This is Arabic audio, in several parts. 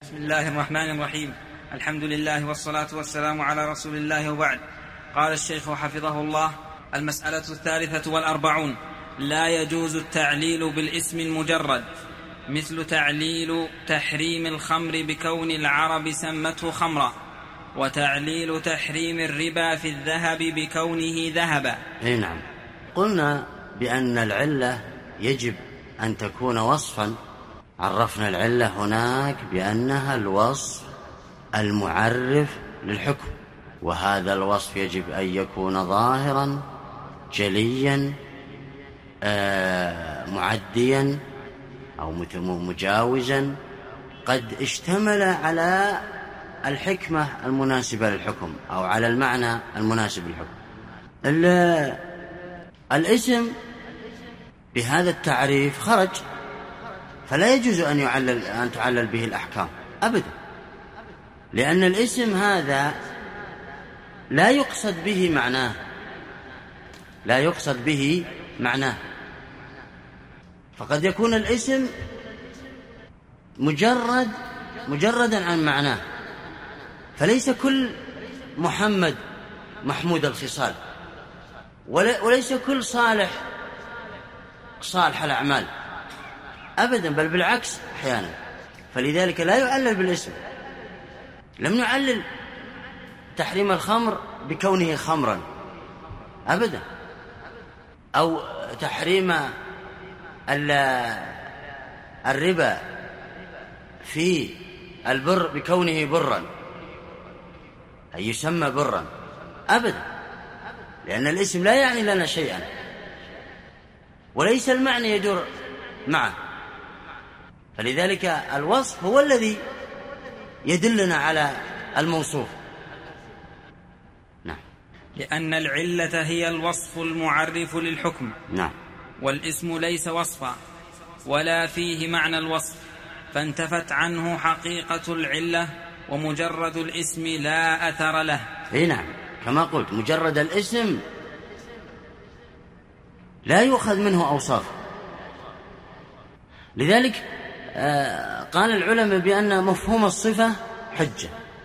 بسم الله الرحمن الرحيم. الحمد لله والصلاة والسلام على رسول الله وبعد. قال الشيخ حفظه الله: المسألة 43: لا يجوز التعليل بالاسم المجرد، مثل تعليل تحريم الخمر بكون العرب سمته خمرا، وتعليل تحريم الربا في الذهب بكونه ذهبا. نعم، قلنا بأن العلة يجب أن تكون وصفا. عرفنا العلة هناك بأنها الوصف المعرف للحكم، وهذا الوصف يجب أن يكون ظاهرا جليا معديا أو مجاوزا، قد اشتمل على الحكمة المناسبة للحكم أو على المعنى المناسب للحكم. الاسم بهذا التعريف خرج، فلا يجوز أن تعلل به الأحكام أبدا، لأن الاسم هذا لا يقصد به معناه، فقد يكون الاسم مجردا عن معناه، فليس كل محمد محمود الخصال، وليس كل صالح الأعمال أبدا، بل بالعكس أحيانا. فلذلك لا يعلل بالاسم. لم نعلل تحريم الخمر بكونه خمرا أبدا، أو تحريم الربا في البر بكونه برا، أي يسمى برا أبدا، لأن الاسم لا يعني لنا شيئا، وليس المعنى يدور معه. فلذلك الوصف هو الذي يدلنا على الموصوف. نعم، لأن العلة هي الوصف المعرف للحكم. نعم، والاسم ليس وصفا ولا فيه معنى الوصف، فانتفت عنه حقيقة العلة، ومجرد الاسم لا أثر له. نعم، كما قلت مجرد الاسم لا يؤخذ منه أوصاف. لذلك قال العلماء بأن مفهوم الصفة حجة،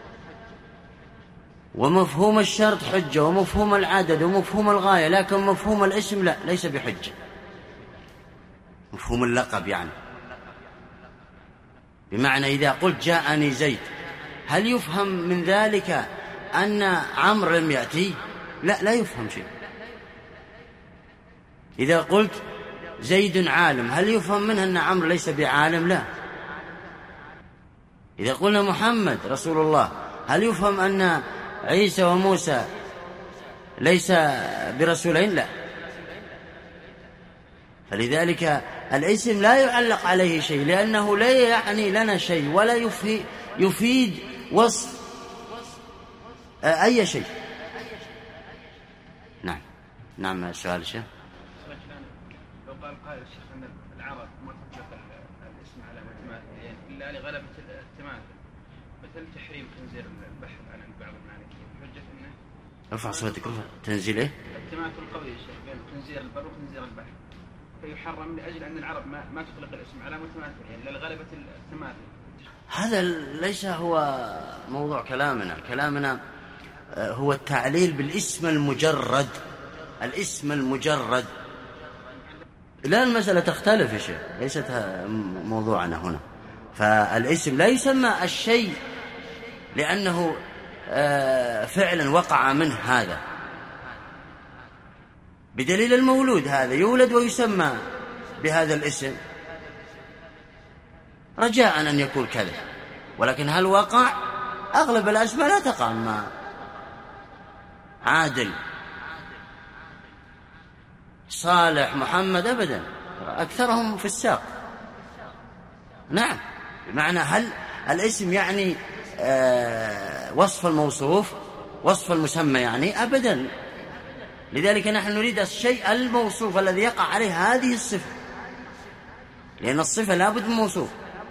ومفهوم الشرط حجة، ومفهوم العدد، ومفهوم الغاية، لكن مفهوم الاسم لا، ليس بحجة. مفهوم اللقب يعني، بمعنى إذا قلت جاءني زيد، هل يفهم من ذلك أن عمرو لم يأتي؟ لا يفهم شيء. إذا قلت زيد عالم، هل يفهم منها أن عمرو ليس بعالم؟ لا. إذا قلنا محمد رسول الله، هل يفهم أن عيسى وموسى ليس برسولين؟ لا. فلذلك الاسم لا يعلق عليه شيء، لأنه لا يعني لنا شيء، ولا يفيد وصف أي شيء. نعم السؤال الشيخ. لو قال قائل الشيخ أن العرب ما تطلق الاسم على متماثل إلا لغلبة التماثل، مثل تحريم تنزيل البحر عن بعض المالكية، حجة أنه ارفع صوتك. تنزيل إيه؟ التماثل القوي يا شيخ بين تنزيل البر وتنزيل البحر، فيحرم لأجل أن العرب ما تطلق الاسم على متماثل، يعني لغلبة التماثل. هذا ليس هو موضوع كلامنا هو التعليل بالاسم المجرد. الاسم المجرد، لا، المسألة تختلف يا شيخ، ليست موضوعنا هنا. فالاسم لا يسمى الشيء لأنه فعلا وقع منه هذا، بدليل المولود هذا يولد ويسمى بهذا الاسم رجاء أن يكون كذا، ولكن هل وقع؟ أغلب الأسماء لا تقع مع عادل صالح محمد أبدا، أكثرهم في الساق. نعم، بمعنى هل الاسم يعني وصف الموصوف، وصف المسمى يعني؟ أبدا. لذلك نحن نريد الشيء الموصوف الذي يقع عليه هذه الصفة، لأن الصفة لا بد من موصوف.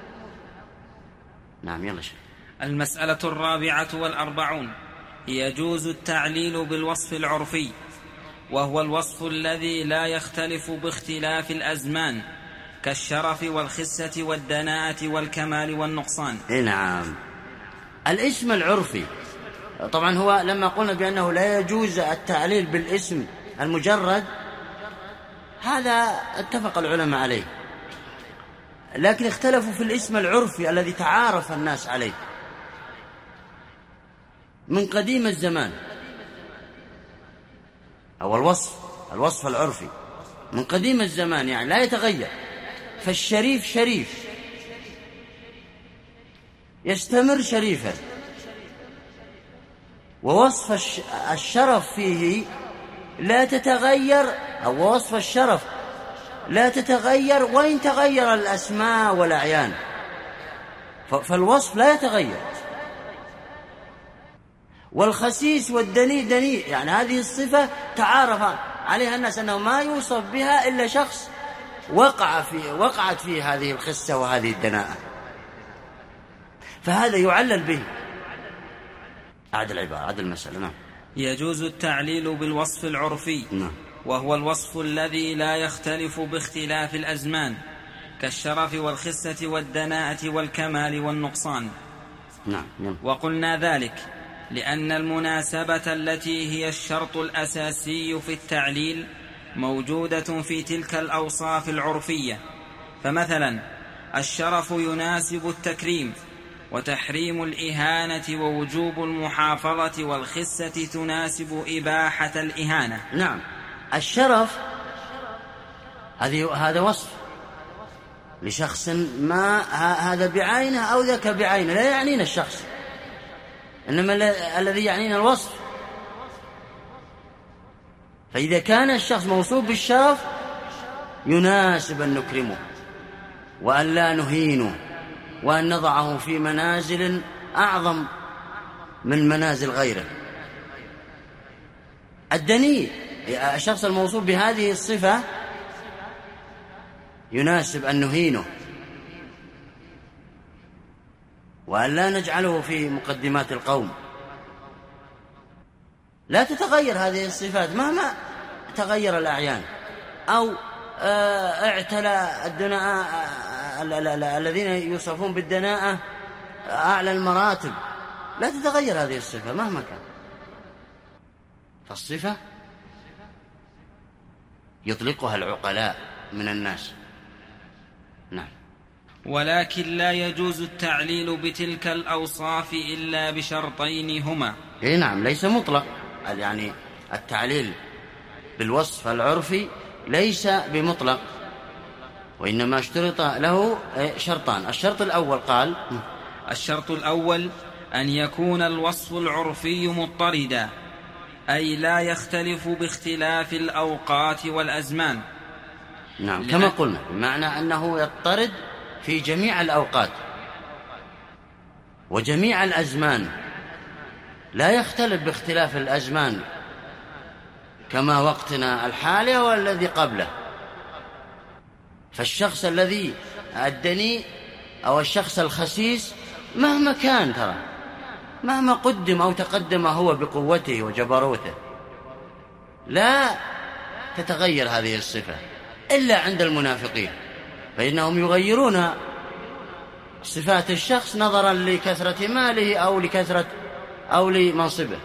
نعم، يلا شيء. المسألة 44: يجوز التعليل بالوصف العرفي، وهو الوصف الذي لا يختلف باختلاف الأزمان، كالشرف والخسة والدناءة والكمال والنقصان. نعم. الاسم العرفي طبعا هو لما قلنا بأنه لا يجوز التعليل بالاسم المجرد، هذا اتفق العلماء عليه، لكن اختلفوا في الاسم العرفي الذي تعارف الناس عليه من قديم الزمان، أو الوصف العرفي من قديم الزمان يعني لا يتغير. فالشريف شريف يستمر شريفا، ووصف الشرف فيه لا تتغير، أو وصف الشرف لا تتغير وإن تغير الأسماء والأعيان، فالوصف لا يتغير. والخسيس والدنيء دنيء، يعني هذه الصفة تعارف عليها الناس أنه ما يوصف بها إلا شخص وقعت فيه هذه الخسة وهذه الدناءة، فهذا يعلل به. أعد العبارة، أعد المسألة. نعم. يجوز التعليل بالوصف العرفي، نعم. وهو الوصف الذي لا يختلف باختلاف الأزمان، كالشرف والخسة والدناءة والكمال والنقصان. نعم. وقلنا ذلك لأن المناسبة التي هي الشرط الأساسي في التعليل موجودة في تلك الأوصاف العرفية. فمثلا الشرف يناسب التكريم، وتحريم الإهانة ووجوب المحافظة، والخسة تناسب إباحة الإهانة. نعم. الشرف هذا وصف لشخص ما، هذا بعينه أو ذاك بعينه، لا يعنينا الشخص، إنما الذي يعنينا الوصف. فإذا كان الشخص موصوف بالشرف يناسب أن نكرمه وأن لا نهينه وأن نضعه في منازل أعظم من منازل غيره. الدنيء الشخص الموصوف بهذه الصفة يناسب أن نهينه وأن لا نجعله في مقدمات القوم. لا تتغير هذه الصفات مهما تغير الأعيان، أو اعتلى الدناء الذين يوصفون بالدناءة أعلى المراتب، لا تتغير هذه الصفة مهما كان. فالصفة يطلقها العقلاء من الناس. نعم. ولكن لا يجوز التعليل بتلك الأوصاف إلا بشرطين هما. نعم. ليس مطلق، يعني التعليل بالوصف العرفي ليس بمطلق، وإنما اشترط له شرطان. الشرط الأول قال: الشرط الأول أن يكون الوصف العرفي مضطردا، أي لا يختلف باختلاف الأوقات والأزمان. نعم. كما قلنا، بمعنى أنه يضطرد في جميع الأوقات وجميع الأزمان، لا يختلف باختلاف الأزمان كما وقتنا الحالي والذي قبله. فالشخص الذي الدنيء أو الشخص الخسيس مهما كان، ترى مهما قدم أو تقدم هو بقوته وجبروته، لا تتغير هذه الصفة إلا عند المنافقين، فإنهم يغيرون صفات الشخص نظرا لكثرة ماله أو لمنصبه.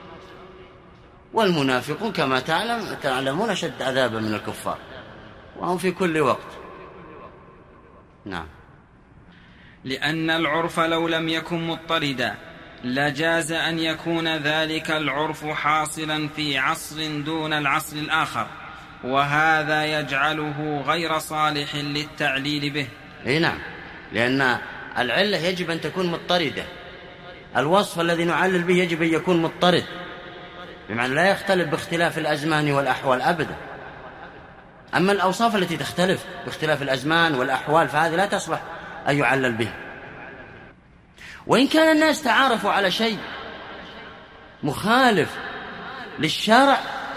والمنافقون كما تعلمون أشد عذابا من الكفار، وهم في كل وقت. نعم. لأن العرف لو لم يكن مضطردا لجاز أن يكون ذلك العرف حاصلا في عصر دون العصر الآخر، وهذا يجعله غير صالح للتعليل به. نعم. لأن العلة يجب أن تكون مضطردة، الوصف الذي نعلل به يجب أن يكون مضطرد، بمعنى لا يختلف باختلاف الأزمان والأحوال أبدا. أما الأوصاف التي تختلف باختلاف الأزمان والأحوال فهذه لا تصلح أن يعلل به. وإن كان الناس تعارفوا على شيء مخالف للشرع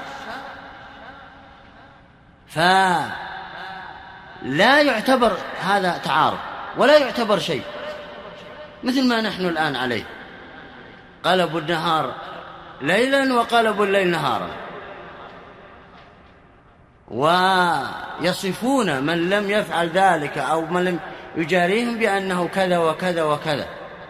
فلا يعتبر هذا تعارف ولا يعتبر شيء، مثل ما نحن الآن عليه، قلبوا النهار ليلا وقلبوا الليل نهارا. ويصفون من لم يفعل ذلك أو من لم يجاريهم بأنه كذا وكذا وكذا،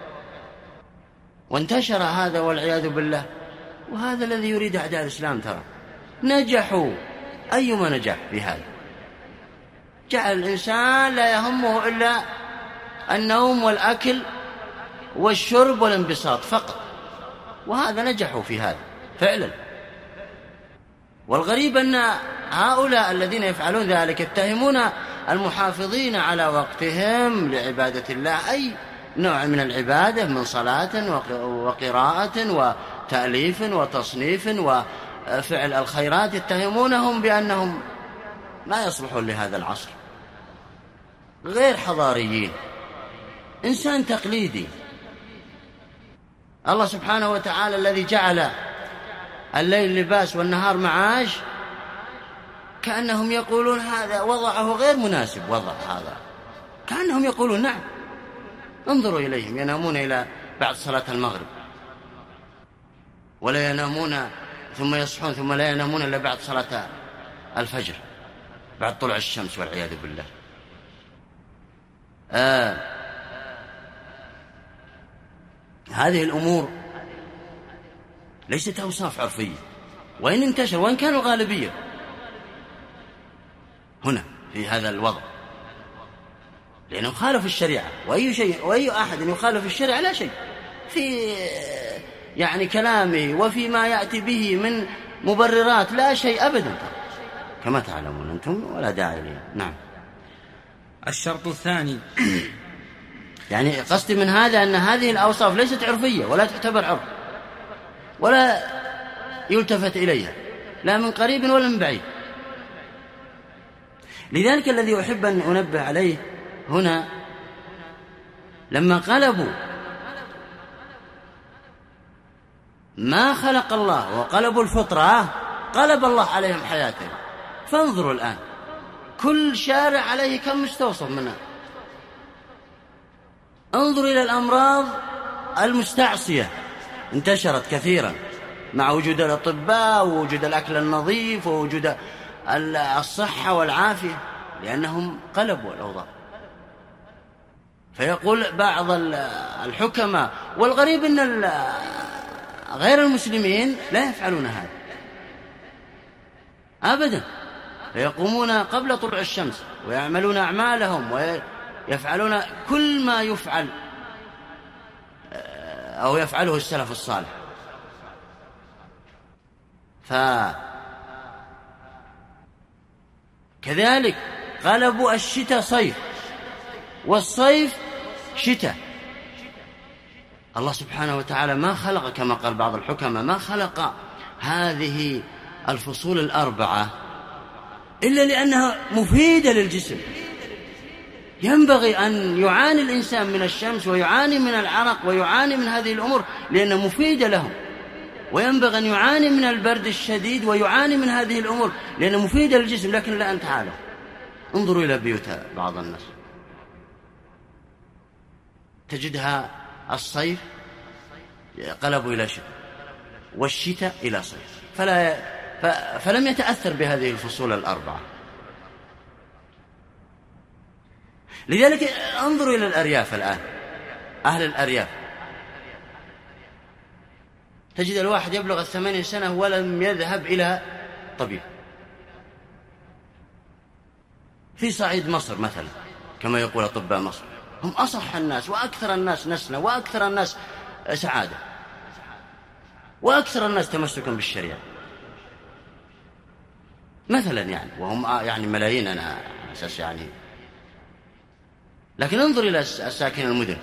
وانتشر هذا والعياذ بالله. وهذا الذي يريد أعداء الإسلام، ترى نجحوا أيما نجاح في هذا، جعل الإنسان لا يهمه إلا النوم والأكل والشرب والانبساط فقط، وهذا نجحوا في هذا فعلا. والغريب أن هؤلاء الذين يفعلون ذلك يتهمون المحافظين على وقتهم لعبادة الله، أي نوع من العبادة من صلاة وقراءة وتأليف وتصنيف وفعل الخيرات، يتهمونهم بأنهم ما يصلحون لهذا العصر، غير حضاريين، إنسان تقليدي. الله سبحانه وتعالى الذي جعل الليل لباس والنهار معاش، كأنهم يقولون هذا وضعه غير مناسب، وضع هذا كأنهم يقولون نعم. انظروا إليهم ينامون إلى بعد صلاة المغرب، ولا ينامون ثم يصحون ثم لا ينامون إلا بعد صلاة الفجر، بعد طلوع الشمس والعياذ بالله. هذه الأمور ليست أوصاف عرفية، وإن انتشر وإن كانوا الغالبية هنا في هذا الوضع، لأنه خالف الشريعة. وأي أحد يخالف الشريعة لا شيء في يعني كلامه وفيما يأتي به من مبررات، لا شيء أبدا كما تعلمون أنتم، ولا داعي لي. نعم. الشرط الثاني يعني قصدي من هذا أن هذه الأوصاف ليست عرفية ولا تعتبر عرف ولا يلتفت إليها لا من قريب ولا من بعيد. لذلك الذي أحب أن أنبه عليه هنا، لما قلبوا ما خلق الله وقلبوا الفطرة، قلب الله عليهم حياتهم. فانظروا الآن كل شارع عليه كم مستوصف منها. انظروا إلى الأمراض المستعصية، انتشرت كثيرا مع وجود الأطباء ووجود الأكل النظيف ووجود الصحة والعافية، لأنهم قلبوا الأوضاع. فيقول بعض الحكماء، والغريب أن غير المسلمين لا يفعلون هذا أبدا، فيقومون قبل طلوع الشمس ويعملون أعمالهم ويفعلون كل ما يفعل أو يفعله السلف الصالح. فكذلك قلبوا الشتاء صيف والصيف شتاء. الله سبحانه وتعالى ما خلق كما قال بعض الحكماء، ما خلق هذه الفصول الأربعة إلا لأنها مفيدة للجسم. ينبغي أن يعاني الإنسان من الشمس ويعاني من العرق ويعاني من هذه الأمور لأنها مفيدة لهم، وينبغي أن يعاني من البرد الشديد ويعاني من هذه الأمور لأنها مفيدة للجسم. لكن لا، أنت عالم انظروا إلى بيوت بعض الناس تجدها الصيف قلبوا إلى شتاء والشتاء إلى صيف، فلم يتأثر بهذه الفصول الأربعة. لذلك انظروا إلى الأرياف الآن، أهل الأرياف تجد الواحد يبلغ 80 سنة ولم يذهب إلى طبيب. في صعيد مصر مثلا كما يقول أطباء مصر، هم أصح الناس وأكثر الناس نسلا وأكثر الناس سعادة وأكثر الناس تمسكا بالشريعة مثلا، يعني وهم يعني ملايين أنا أساس يعني. لكن انظر إلى الساكن المدن.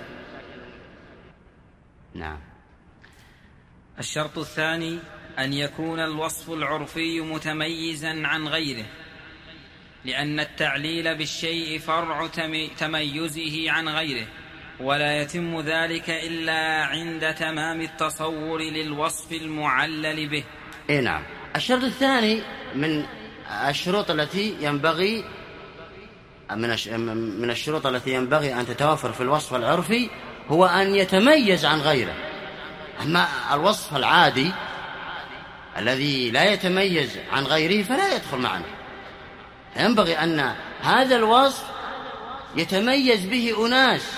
نعم. الشرط الثاني أن يكون الوصف العرفي متميزا عن غيره، لأن التعليل بالشيء فرع تميزه عن غيره، ولا يتم ذلك إلا عند تمام التصور للوصف المعلل به. نعم. الشرط الثاني من الشروط التي ينبغي من الشروط التي ينبغي أن تتوفر في الوصف العرفي هو أن يتميز عن غيره. أما الوصف العادي الذي لا يتميز عن غيره فلا يدخل معنا، ينبغي أن هذا الوصف يتميز به أناس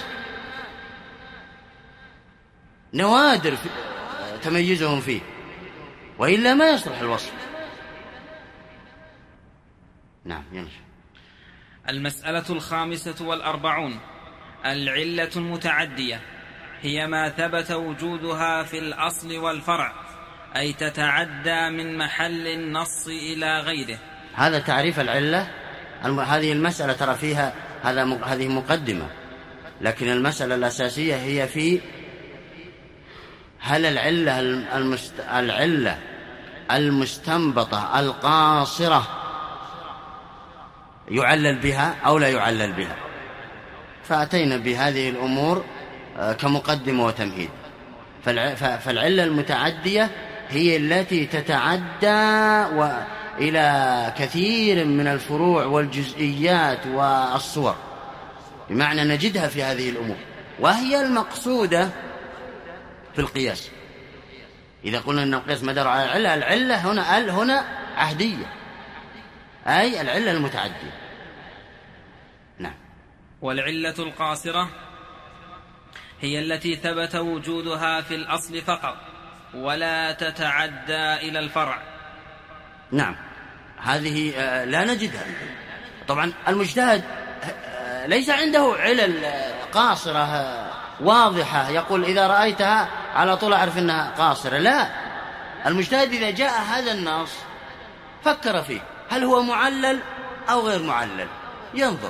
نوادر تميزهم فيه، وإلا ما يصلح الوصف. نعم ينشأ. المسألة 45 العلة المتعدية هي ما ثبت وجودها في الأصل والفرع، أي تتعدى من محل النص إلى غيره. هذا تعريف العلة. هذه المسألة ترى فيها هذه مقدمة، لكن المسألة الأساسية هي في هل العلة المستنبطة القاصرة يعلل بها أو لا يعلل بها. فأتينا بهذه الأمور كمقدمة وتمهيد. فالعلة المتعدية هي التي تتعدى إلى كثير من الفروع والجزئيات والصور، بمعنى نجدها في هذه الأمور، وهي المقصودة في القياس. إذا قلنا أن القياس مدار على العلة هنا عهدية، أي العلة المتعدية. نعم. والعلة القاصرة هي التي ثبت وجودها في الأصل فقط ولا تتعدى إلى الفرع. نعم، هذه لا نجدها. طبعا المجتهد ليس عنده علل قاصرة واضحة يقول إذا رأيتها على طول أعرف أنها قاصرة. لا، المجتهد إذا جاء هذا النص فكر فيه، هل هو معلل أو غير معلل، ينظر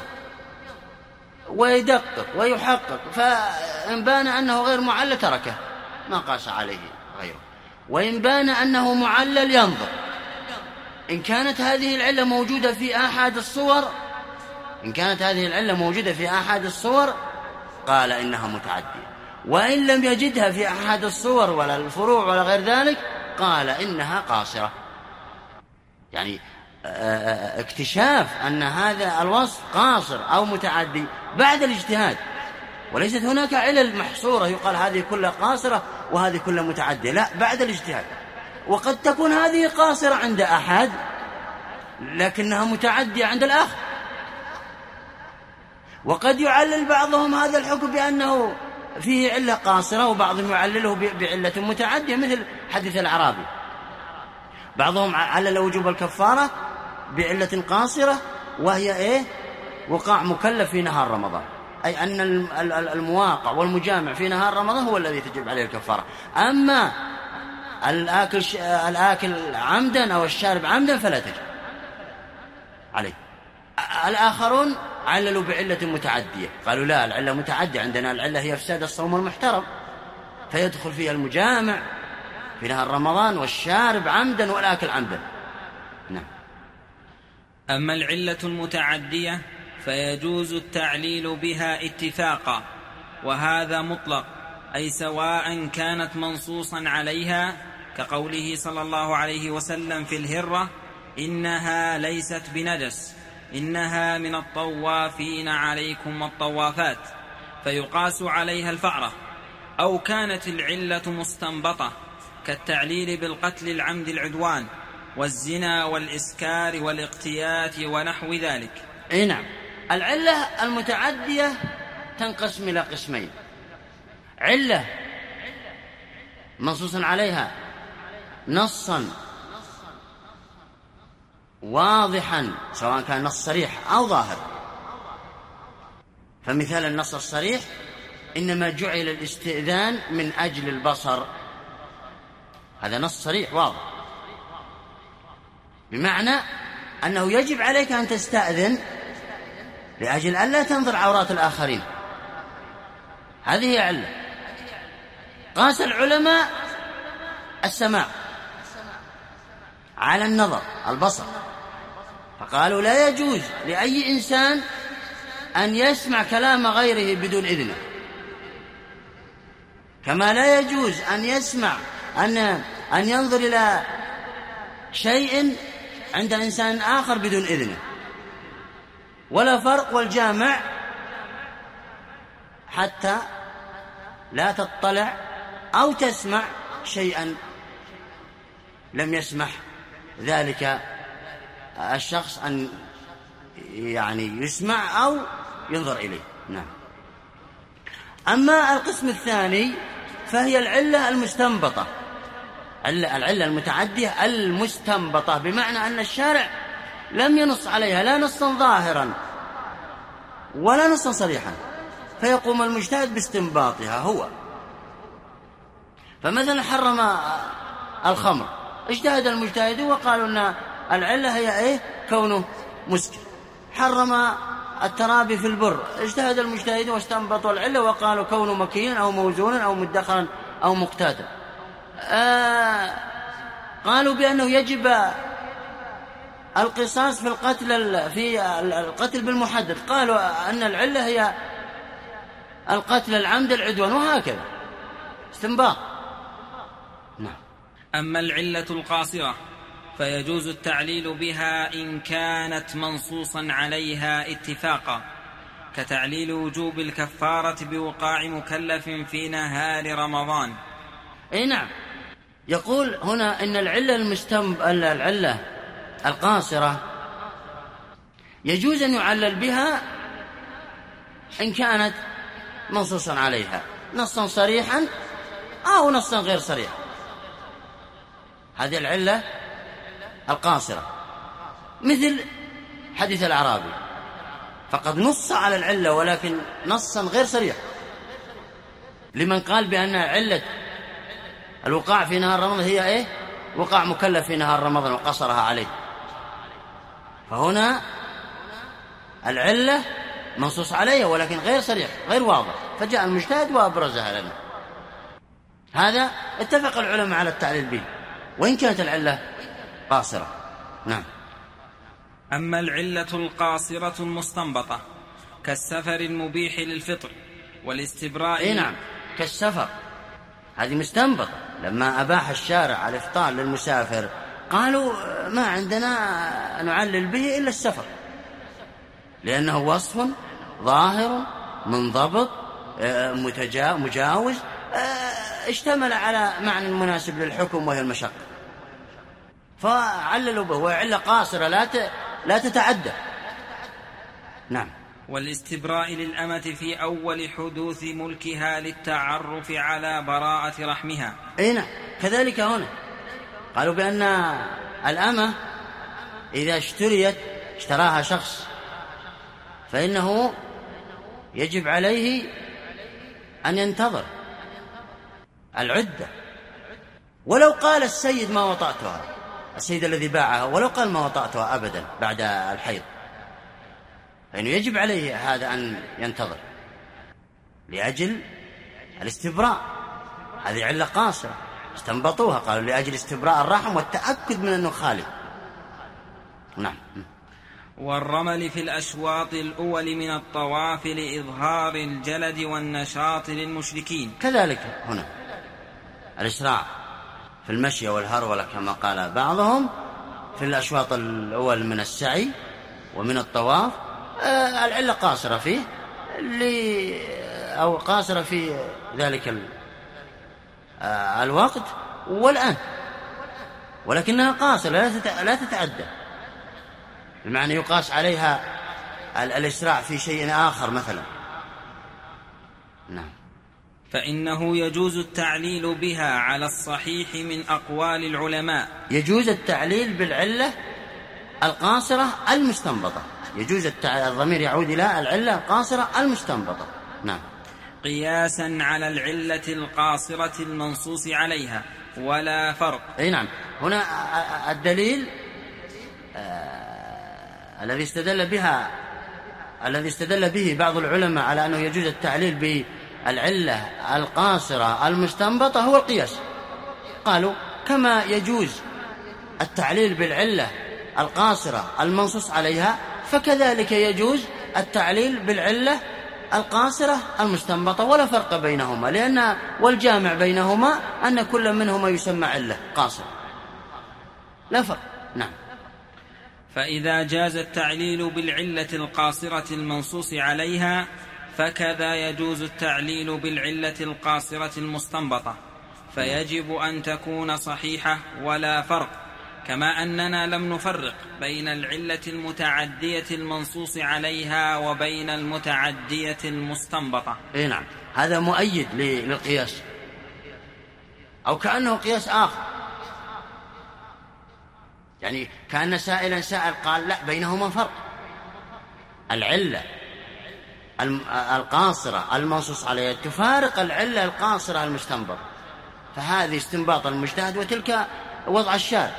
ويدقق ويحقق، فإن بان أنه غير معلل تركه ما قاس عليه غيره، وإن بان أنه معلل ينظر. إن كانت هذه العلة موجودة في أحد الصور قال إنها متعدية، وإن لم يجدها في أحد الصور ولا الفروع ولا غير ذلك قال إنها قاصرة. يعني اكتشاف أن هذا الوصف قاصر أو متعدي بعد الاجتهاد، وليست هناك علل محصورة يقال هذه كلها قاصرة وهذه كلها متعدية، لا، بعد الاجتهاد. وقد تكون هذه قاصرة عند أحد لكنها متعدية عند الآخر، وقد يعلل بعضهم هذا الحكم بأنه فيه علة قاصرة، وبعضهم يعلله بعلة متعدية، مثل حديث الأعرابي. بعضهم علل وجوب الكفارة بعلة قاصرة وهي وقاع مكلف في نهار رمضان، أي أن المواقع والمجامع في نهار رمضان هو الذي تجب عليه الكفارة. أما الآكل عمدا أو الشارب عمدا فلا تجب عليه. الآخرون عللوا بعلة متعدية، قالوا لا، العلة متعدية عندنا، العلة هي إفساد الصوم المحترم، فيدخل فيها المجامع في نهار رمضان والشارب عمدا والآكل عمدا. نعم. أما العلة المتعدية فيجوز التعليل بها اتفاقا، وهذا مطلق، أي سواء كانت منصوصا عليها كقوله صلى الله عليه وسلم في الهرة: إنها ليست بنجس، إنها من الطوافين عليكم الطوافات، فيقاس عليها الفأرة، أو كانت العلة مستنبطة كالتعليل بالقتل العمد العدوان والزنا والإسكار والاقتيات ونحو ذلك. نعم. العلة المتعدية تنقسم إلى قسمين: علة منصوصا عليها نصا واضحا سواء كان نص صريح أو ظاهر. فمثال النص الصريح: إنما جعل الاستئذان من أجل البصر، هذا نص صريح واضح، بمعنى أنه يجب عليك أن تستأذن لأجل أن لا تنظر عورات الآخرين، هذه علة. قاس العلماء السماع على النظر البصر، فقالوا لا يجوز لأي إنسان أن يسمع كلام غيره بدون إذنه، كما لا يجوز أن يسمع أن ينظر إلى شيء عند إنسان آخر بدون إذنه. ولا فرق والجامع حتى لا تطلع أو تسمع شيئا لم يسمح ذلك الشخص يعني يسمع أو ينظر إليه. نعم. أما القسم الثاني فهي العلة المستنبطة، العلة المتعدية المستنبطة، بمعنى أن الشارع لم ينص عليها لا نصا ظاهرا ولا نصا صريحا، فيقوم المجتهد باستنباطها هو. فمثلا حرم الخمر، اجتهد المجتهد وقالوا أن العلة هي كونه مسكر. حرم الترابي في البر، اجتهد المجتهد واستنبطوا العلة وقالوا كونه مكيلا أو موزونا أو مدخرا أو مقتاتا. قالوا بأنه يجب القصاص في القتل بالمحدد، قالوا أن العلة هي القتل العمد العدوان، وهكذا استنباط. نعم. أما العلة القاصرة فيجوز التعليل بها إن كانت منصوصا عليها اتفاقا، كتعليل وجوب الكفارة بوقاع مكلف في نهار رمضان. نعم. يقول هنا إن العلة القاصرة يجوز أن يعلل بها إن كانت منصوصا عليها نصا صريحا أو نصا غير صريح. هذه العلة القاصرة، مثل حديث الأعرابي، فقد نص على العلة ولكن نصا غير صريح، لمن قال بأن علة الوقاع في نهار رمضان هي وقاع مكلف في نهار رمضان وقصرها عليه. فهنا العلة منصوص عليها ولكن غير صريح غير واضح، فجاء المجتهد وأبرزها لنا. هذا اتفق العلماء على التعليل به وإن كانت العلة قاصرة. نعم. أما العلة القاصرة المستنبطة كالسفر المبيح للفطر والاستبراء. نعم، كالسفر، هذه مستنبطة. لما أباح الشارع الإفطار للمسافر قالوا ما عندنا نعلل به إلا السفر، لأنه وصف ظاهر منضبط مجاوز، اشتمل على معنى مناسب للحكم وهي المشقة، فعللوا به، وعلة قاصرة لا تتعدى. نعم. والاستبراء للأمة في أول حدوث ملكها للتعرف على براءة رحمها. نعم، كذلك هنا قالوا بأن الأمة إذا اشتراها شخص فإنه يجب عليه أن ينتظر العدة، ولو قال السيد ما وطأتها، السيد الذي باعها ولو قال ما وطأتها أبدا بعد الحيض، فإنه يجب عليه هذا أن ينتظر لأجل الاستبراء. هذه علة قاصرة استنبطوها، قالوا لأجل استبراء الرحم والتأكد من أنه خالي. نعم. والرمل في الأشواط الأول من الطواف لإظهار الجلد والنشاط للمشركين. كذلك هنا الإسراع في المشي والهرولة كما قال بعضهم في الأشواط الأول من السعي ومن الطواف، العلة قاصرة فيه أو قاصرة في ذلك الوقت والآن، ولكنها قاصرة لا تتعدى، بمعنى يقاس عليها الإسراع في شيء آخر مثلا. نعم. فإنه يجوز التعليل بها على الصحيح من أقوال العلماء. يجوز التعليل بالعلة القاصرة المستنبطة، يجوز الضمير يعود إلى العلة القاصرة المستنبطة. نعم. قياسا على العلة القاصرة المنصوص عليها ولا فرق. نعم. هنا الدليل الذي استدل به بعض العلماء على أنه يجوز التعليل بالعلة القاصرة المستنبطة هو القياس. قالوا كما يجوز التعليل بالعلة القاصرة المنصوص عليها فكذلك يجوز التعليل بالعلة القاصرة المستنبطة، ولا فرق بينهما، لأن والجامع بينهما أن كل منهما يسمى علة قاصرة، لا فرق. نعم. فإذا جاز التعليل بالعلة القاصرة المنصوص عليها فكذا يجوز التعليل بالعلة القاصرة المستنبطة، فيجب أن تكون صحيحة ولا فرق، كما أننا لم نفرق بين العلة المتعدية المنصوص عليها وبين المتعدية المستنبطة. إيه نعم، هذا مؤيد للقياس، أو كأنه قياس آخر، يعني كأن سائلا سائل قال لا بينهما فرق، العلة القاصرة المنصوص عليها تفارق العلة القاصرة المستنبطة، فهذه استنباط المجتهد وتلك وضع الشارع.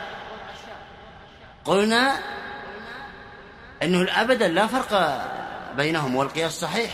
قلنا أنه أبدا لا فرق بينهم والقياس صحيح،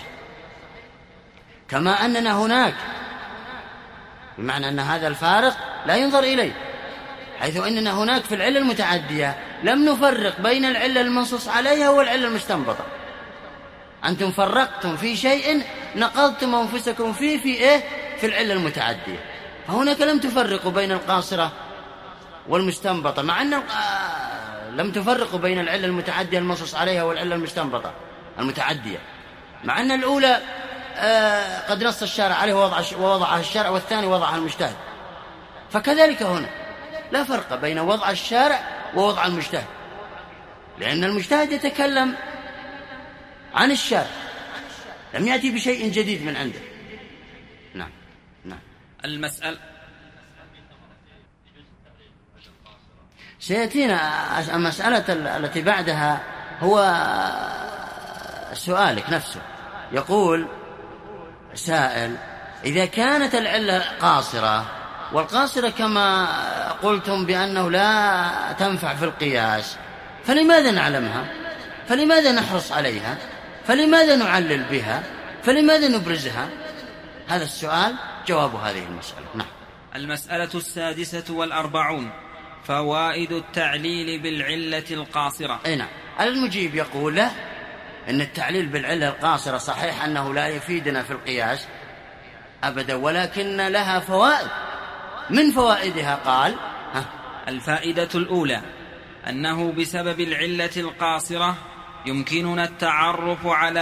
كما أننا هناك، بمعنى أن هذا الفارق لا ينظر إليه، حيث أننا هناك في العلة المتعدية لم نفرق بين العلة المنصوص عليها والعلة المستنبطة. أنتم فرقتم في شيء نقضتم أنفسكم في العلة المتعدية، فهناك لم تفرقوا بين القاصرة والمستنبطة، مع أن لم تفرقوا بين العلة المتعدية المنصوص عليها والعلة المستنبطة المتعدية، مع أن الأولى قد نص الشارع عليه ووضعها الشارع، والثاني وضعها المجتهد. فكذلك هنا لا فرق بين وضع الشارع ووضع المجتهد، لأن المجتهد يتكلم عن الشارع، لم يأتي بشيء جديد من عنده. نعم. المسألة سيأتينا المسألة التي بعدها، هو سؤالك نفسه. يقول سائل: إذا كانت العلة قاصرة، والقاصرة كما قلتم بأنه لا تنفع في القياس، فلماذا نعلمها؟ فلماذا نحرص عليها؟ فلماذا نعلل بها؟ فلماذا نبرزها؟ هذا السؤال جواب هذه المسألة. نعم. المسألة 46 فوائد التعليل بالعلة القاصرة. نعم. المجيب يقول له إن التعليل بالعلة القاصرة صحيح أنه لا يفيدنا في القياس أبدا، ولكن لها فوائد. من فوائدها قال: الفائدة الأولى أنه بسبب العلة القاصرة يمكننا التعرف على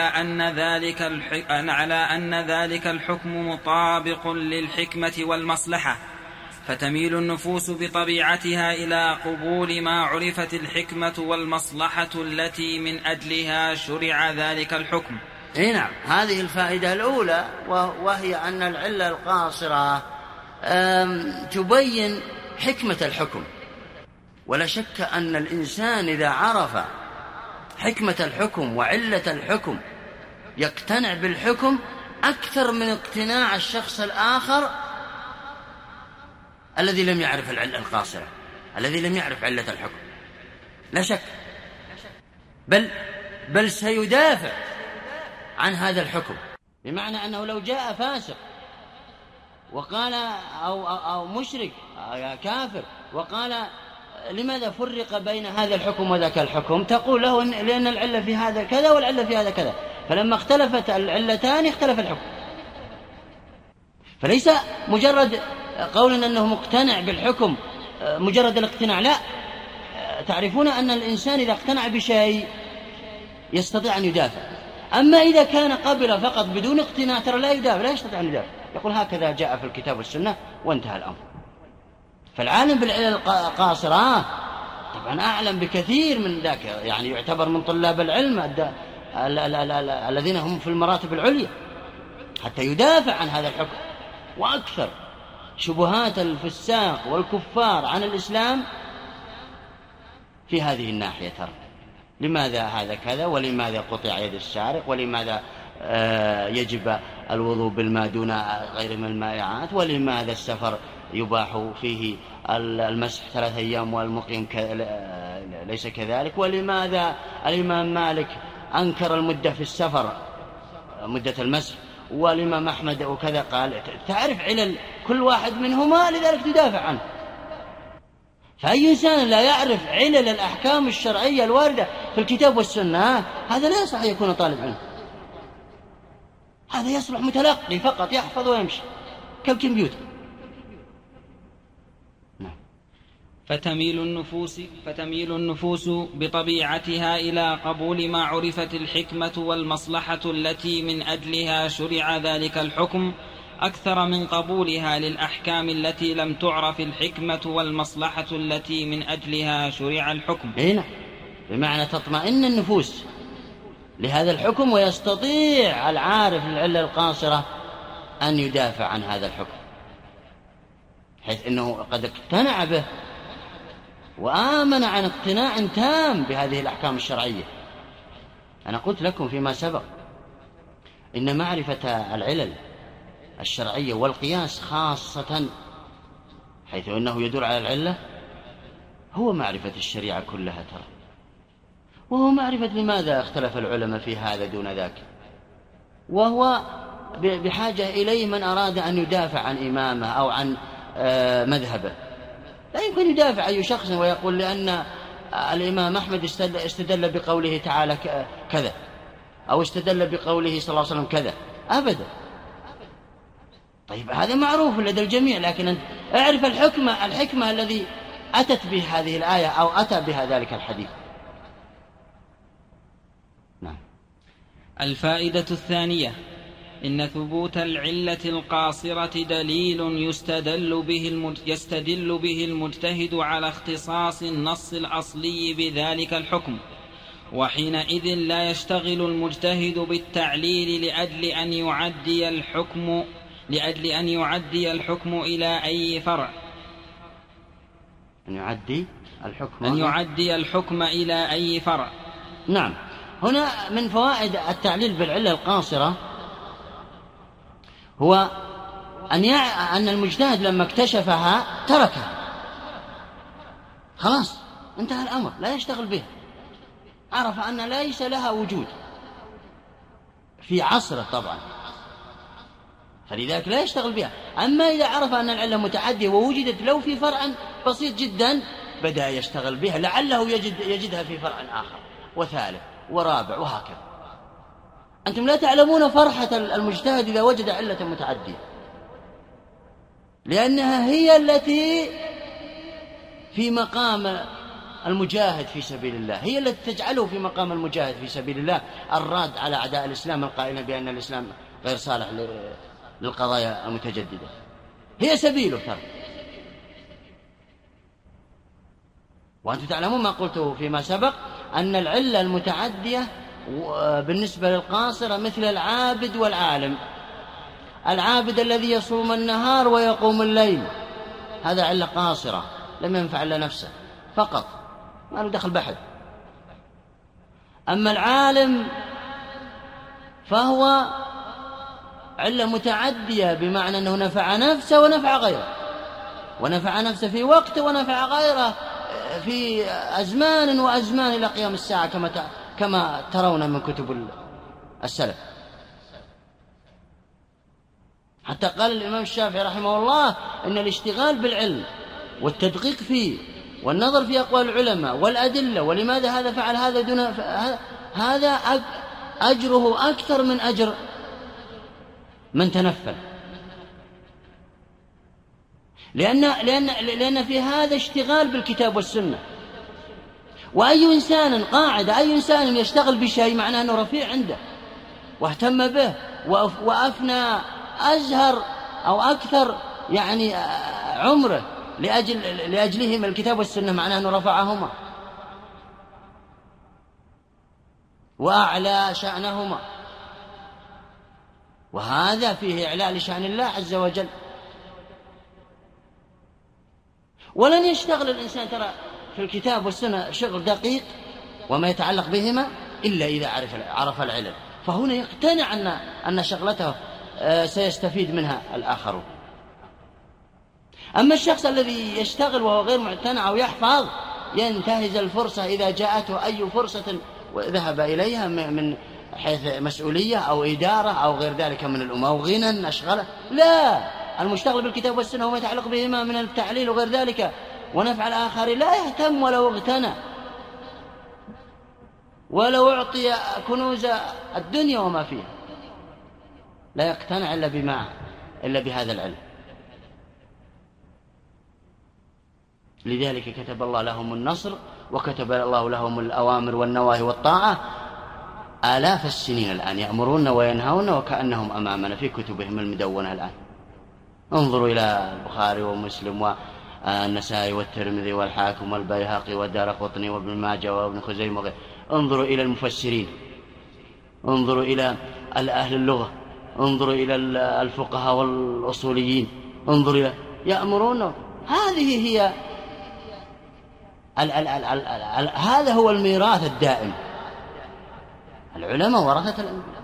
أن ذلك الحكم مطابق للحكمة والمصلحة، فتميل النفوس بطبيعتها إلى قبول ما عرفت الحكمة والمصلحة التي من أجلها شرع ذلك الحكم. نعم، هذه الفائدة الأولى، وهي أن العلة القاصرة تبين حكمة الحكم. ولا شك أن الإنسان إذا عرف حكمة الحكم وعلة الحكم يقتنع بالحكم أكثر من اقتناع الشخص الآخر الذي لم يعرف العلة القاصرة، الذي لم يعرف علة الحكم. لا شك، بل سيدافع عن هذا الحكم، بمعنى أنه لو جاء فاسق وقال أو مشرك كافر وقال: لماذا فرق بين هذا الحكم وذاك الحكم؟ تقول له: لأن العلة في هذا كذا والعلة في هذا كذا، فلما اختلفت العلتان اختلف الحكم. فليس مجرد قول أنه مقتنع بالحكم مجرد الاقتناع، لا، تعرفون أن الإنسان إذا اقتنع بشيء يستطيع أن يدافع. أما إذا كان قبل فقط بدون اقتناع ترى لا يدافع، لا يستطيع أن يدافع، يقول هكذا جاء في الكتاب والسنة وانتهى الأمر. فالعالم بالعلل القاصرة طبعا أعلم بكثير من ذاك، يعني يعتبر من طلاب العلم الذين هم في المراتب العليا حتى يدافع عن هذا الحكم. وأكثر شبهات الفساق والكفار عن الإسلام في هذه الناحية، ترى لماذا هذا كذا، ولماذا قطع يد السارق، ولماذا يجب الوضوء بالماء دون غير من المائعات، ولماذا السفر يباح فيه المسح 3 أيام والمقيم ليس كذلك، ولماذا الإمام مالك أنكر المدة في السفر مدة المسح، والإمام أحمد وكذا قال. تعرف علل كل واحد منهما، لذلك تدافع عنه. فأي إنسان لا يعرف علل الأحكام الشرعية الواردة في الكتاب والسنة هذا لا يصح يكون طالب علم، هذا يصلح متلقي فقط يحفظ ويمشي كالكمبيوتر. فتميل النفوس بطبيعتها إلى قبول ما عرفت الحكمة والمصلحة التي من أجلها شرع ذلك الحكم، أكثر من قبولها للأحكام التي لم تعرف الحكمة والمصلحة التي من أجلها شرع الحكم. هنا بمعنى تطمئن النفوس لهذا الحكم، ويستطيع العارف للعلة القاصرة أن يدافع عن هذا الحكم، حيث أنه قد اقتنع به وآمن عن اقتناع تام بهذه الأحكام الشرعية. أنا قلت لكم فيما سبق إن معرفة العلل الشرعية والقياس خاصة، حيث أنه يدل على العلة، هو معرفة الشريعة كلها ترى، وهو معرفة لماذا اختلف العلماء في هذا دون ذاك، وهو بحاجة إليه من أراد أن يدافع عن إمامه أو عن مذهبه. لا يمكن يدافع أي شخص ويقول لأن الإمام أحمد استدل بقوله تعالى كذا، أو استدل بقوله صلى الله عليه وسلم كذا، أبدا. طيب هذا معروف لدى الجميع، لكن أنت اعرف الحكمة الذي أتت به هذه الآية أو أتى بها ذلك الحديث. نعم. الفائدة الثانية: إن ثبوت العلة القاصرة دليل يستدل به المجتهد على اختصاص النص الأصلي بذلك الحكم، وحينئذ لا يشتغل المجتهد بالتعليل لأجل أن يعدي الحكم إلى أي فرع، أن يعدي الحكم إلى أي فرع. نعم. هنا من فوائد التعليل بالعلة القاصرة هو أن المجتهد لما اكتشفها تركها، خلاص انتهى الأمر، لا يشتغل بها، عرف أن ليس لها وجود في عصره طبعا، فلذلك لا يشتغل بها. أما إذا عرف أن العلة متعدية ووجدت لو في فرع بسيط جدا بدأ يشتغل بها، لعله يجدها في فرع آخر وثالث ورابع وهكذا. أنتم لا تعلمون فرحة المجتهد إذا وجد علة متعدية، لأنها هي التي في مقام المجاهد في سبيل الله، هي التي تجعله في مقام المجاهد في سبيل الله، الراد على أعداء الإسلام القائلين بأن الإسلام غير صالح للقضايا المتجددة، هي سبيله ترى. وأنتم تعلمون ما قلته فيما سبق أن العلة المتعدية بالنسبة للقاصرة مثل العابد والعالم. العابد الذي يصوم النهار ويقوم الليل، هذا علة قاصرة لم ينفع إلا نفسه فقط، ما له دخل بحد. أما العالم فهو علة متعدية، بمعنى أنه نفع نفسه ونفع غيره، ونفع نفسه في وقت ونفع غيره في أزمان وأزمان إلى قيام الساعة كما ترون من كتب السلف. حتى قال الإمام الشافعي رحمه الله إن الاشتغال بالعلم والتدقيق فيه والنظر في أقوال العلماء والأدلة ولماذا هذا فعل هذا دون هذا أجره أكثر من أجر من تنفل، لأن في هذا اشتغال بالكتاب والسنة. وأي إنسان قاعد، أي إنسان يشتغل بشيء معناه أنه رفيع عنده واهتم به وأفنى أزهر أو أكثر يعني عمره لأجلهم الكتاب والسنة، معناه أنه رفعهما وأعلى شأنهما، وهذا فيه إعلاء لشأن الله عز وجل. ولن يشتغل الإنسان ترى في الكتاب والسنة شغل دقيق وما يتعلق بهما إلا إذا عرف العلم، فهنا يقتنع أن شغلته سيستفيد منها الآخرون. أما الشخص الذي يشتغل وهو غير معتنع أو يحفظ ينتهز الفرصة إذا جاءته أي فرصة وذهب إليها من حيث مسؤولية أو إدارة أو غير ذلك من الأمور أو غنى أشغله. لا، المشتغل بالكتاب والسنة وما يتعلق بهما من التعليل وغير ذلك ونفع الآخر لا يهتم ولو اغتنى ولو أعطي كنوز الدنيا وما فيها، لا يقتنع إلا بهذا العلم. لذلك كتب الله لهم النصر وكتب الله لهم الأوامر والنواهي والطاعة آلاف السنين الآن يأمرون وينهون وكأنهم أمامنا في كتبهم المدونة الآن. انظروا إلى البخاري ومسلم والنسائي والترمذي والحاكم والبيهقي والدارقطني وابن ماجه وابن خزيمة وغيره. انظروا إلى المفسرين، انظروا إلى أهل اللغة، انظروا إلى الفقهاء والأصوليين، انظروا إلى يأمرون. هذه هي هذا هو الميراث الدائم. العلماء ورثة الأنبياء.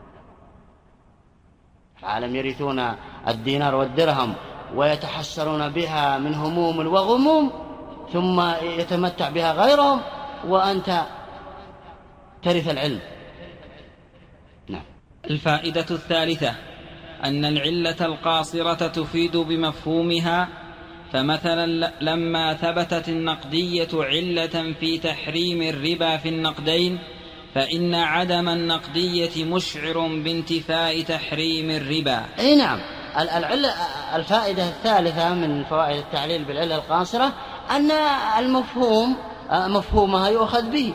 العالم يرثون الدينار والدرهم ويتحسرون بها من هموم وغموم، ثم يتمتع بها غيرهم وأنت ترث العلم. نعم. الفائدة الثالثة أن العلة القاصرة تفيد بمفهومها، فمثلا لما ثبتت النقدية علة في تحريم الربا في النقدين، فإن عدم النقدية مشعر بانتفاء تحريم الربا. أي نعم. الفائدة الثالثة من فوائد التعليل بالعلة القاصرة أن مفهومها يؤخذ به.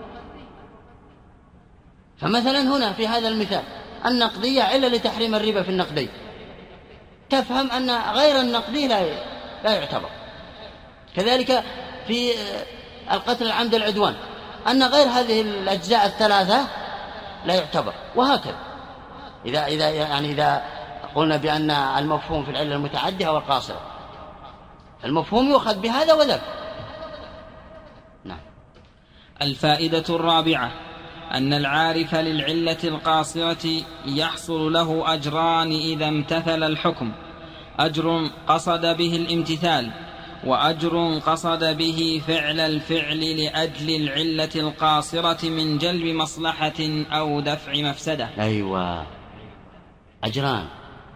فمثلا هنا في هذا المثال النقدية علة لتحريم الربا في النقدين، تفهم أن غير النقدي لا يعتبر. كذلك في القتل العمد العدوان أن غير هذه الأجزاء الثلاثة لا يعتبر، وهكذا. إذا قلنا بأن المفهوم في العلة المتعدية هو القاصرة، المفهوم يؤخذ بهذا وذاك. نعم. الفائدة الرابعة أن العارف للعلة القاصرة يحصل له أجران إذا امتثل الحكم: أجر قصد به الامتثال، وأجر قصد به فعل الفعل لأجل العلة القاصرة من جلب مصلحة أو دفع مفسدة. أيوة، أجران.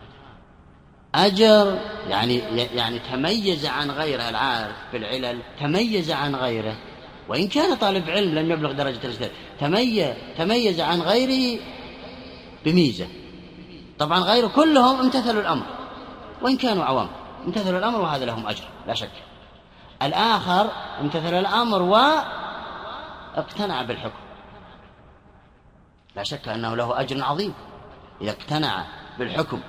أجر يعني تميز عن غيره، العارف بالعلل تميز عن غيره، وإن كان طالب علم لم يبلغ درجة الاجتهاد، تميز عن غيره بميزة. طبعا غيره كلهم امتثلوا الأمر وإن كانوا عوام، امتثلوا الأمر وهذا لهم أجر لا شك. الآخر امتثل الأمر واقتنع بالحكم، لا شك أنه له أجر عظيم إذا اقتنع بالحكم،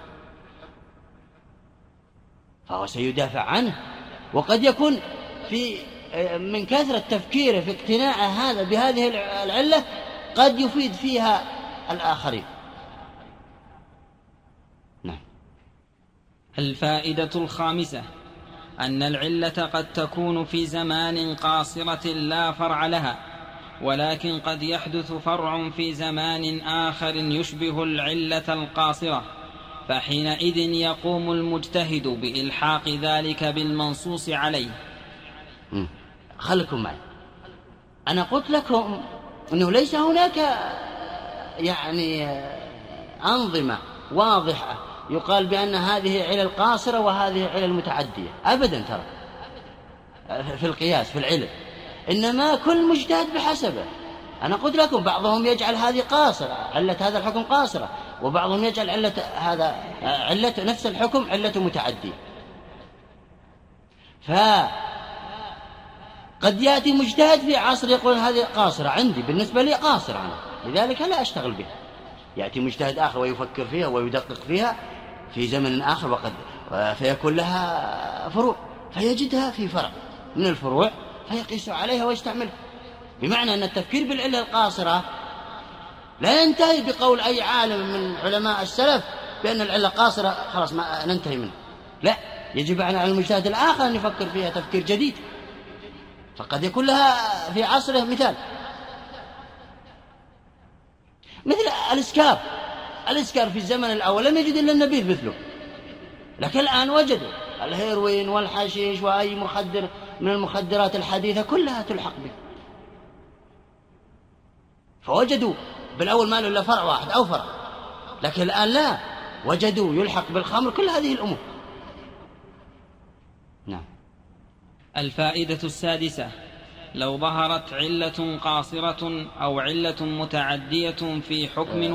فهو سيدافع عنه. وقد يكون من كثرة تفكيره في اقتناع هذا بهذه العلة قد يفيد فيها الآخرين. نعم. الفائدة الخامسة أن العلة قد تكون في زمان قاصرة لا فرع لها، ولكن قد يحدث فرع في زمان آخر يشبه العلة القاصرة، فحينئذ يقوم المجتهد بإلحاق ذلك بالمنصوص عليه. خلكم معي، أنا قلت لكم أنه ليس هناك أنظمة واضحة يقال بأن هذه علل قاصرة وهذه علل متعدية أبدا. ترى في القياس في العلل إنما كل مجتهد بحسبه. أنا قلت لكم بعضهم يجعل هذه قاصرة، علة هذا الحكم قاصرة، وبعضهم يجعل علة نفس الحكم علة متعدية. قد يأتي مجتهد في عصر يقول هذه قاصرة عندي، بالنسبة لي قاصرة أنا، لذلك لا أشتغل بها. يأتي مجتهد آخر ويفكر فيها ويدقق فيها في زمن آخر، وقد فيكون لها فروع فيجدها في فرع من الفروع فيقيس عليها ويستعملها. بمعنى أن التفكير بالعلة القاصرة لا ينتهي بقول أي عالم من علماء السلف بأن العلة قاصرة خلاص ما ننتهي منه، لا، يجب على المجتهد الآخر أن يفكر فيها تفكير جديد، فقد يكون لها في عصره مثال مثل الإسكار في الزمن الأول لم يجد إلا النبيذ مثله، لكن الآن وجدوا الهيروين والحشيش وأي مخدر من المخدرات الحديثة كلها تلحق به. فوجدوا بالأول ما له إلا فرع واحد أو فرع، لكن الآن لا، وجدوا يلحق بالخمر كل هذه الأمور. نعم. الفائدة السادسة: لو ظهرت علة قاصرة أو علة متعدية في حكم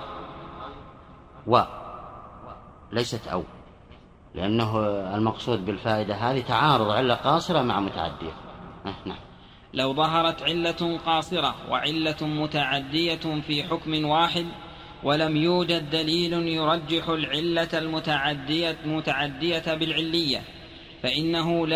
واحد ليست لأنه المقصود بالفائدة هذه تعارض علة قاصرة مع متعدية. نعم. لو ظهرت علة قاصرة وعلة متعدية في حكم واحد ولم يوجد دليل يرجح العلة المتعدية بالعلية، فإنه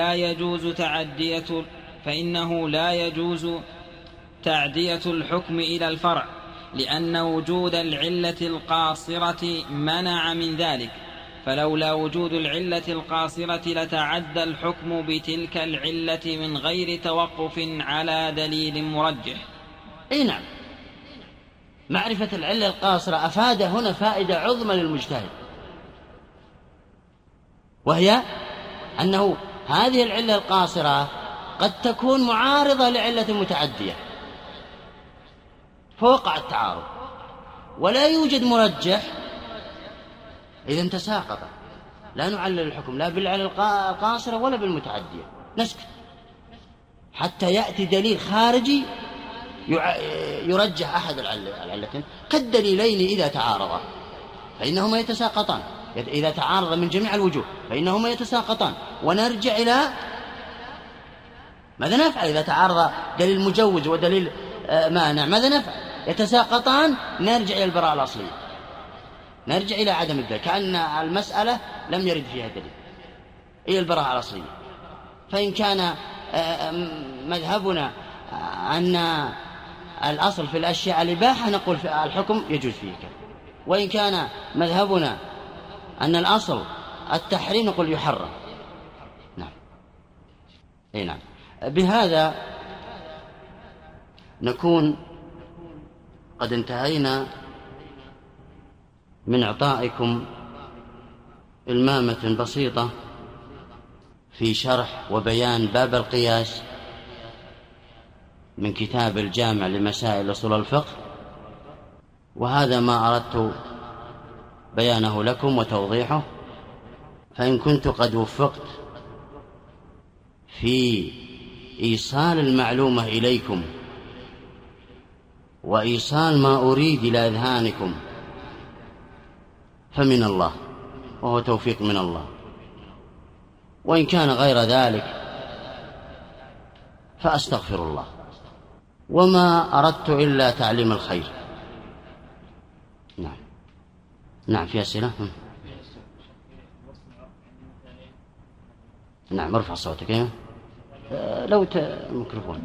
لا يجوز تعدية الحكم إلى الفرع، لأن وجود العلة القاصرة منع من ذلك، فلولا وجود العلة القاصرة لتعدى الحكم بتلك العلة من غير توقف على دليل مرجح. أي نعم، معرفة العلة القاصرة أفاد هنا فائدة عظمى للمجتهد، وهي أنه هذه العلة القاصرة قد تكون معارضة لعلة متعدية فوقع التعارض، ولا يوجد مرجح إذا تساقط، لا نعلل الحكم لا بالعلة القاصرة ولا بالمتعدية، نسكت حتى يأتي دليل خارجي يرجح أحد العلتين، كالدليلين إذا تعارضا فإنهما يتساقطان، إذا تعارض من جميع الوجوه فإنهما يتساقطان، ونرجع إلى ماذا نفعل إذا تعارض دليل مجوز ودليل مانع؟ ماذا نفعل؟ يتساقطان، نرجع إلى البراءة الأصلية، نرجع إلى عدم الدليل، كأن المسألة لم يرد فيها دليل، إلى البراءة الأصلية. فإن كان مذهبنا أن الأصل في الأشياء الإباحة نقول في الحكم يجوز فيه كذا، وإن كان مذهبنا أن الأصل التحريم نقول يحرم. نعم. أي نعم. بهذا نكون قد انتهينا من إعطائكم إلمامة بسيطة في شرح وبيان باب القياس من كتاب الجامع لمسائل أصول الفقه، وهذا ما أردت بيانه لكم وتوضيحه، فإن كنت قد وفقت في إيصال المعلومة إليكم وإيصال ما أريد إلى أذهانكم فمن الله، وهو توفيق من الله، وإن كان غير ذلك فأستغفر الله، وما أردت إلا تعليم الخير. نعم. نعم، في أسئلة؟ نعم، ارفع صوتك. لو الميكروفون.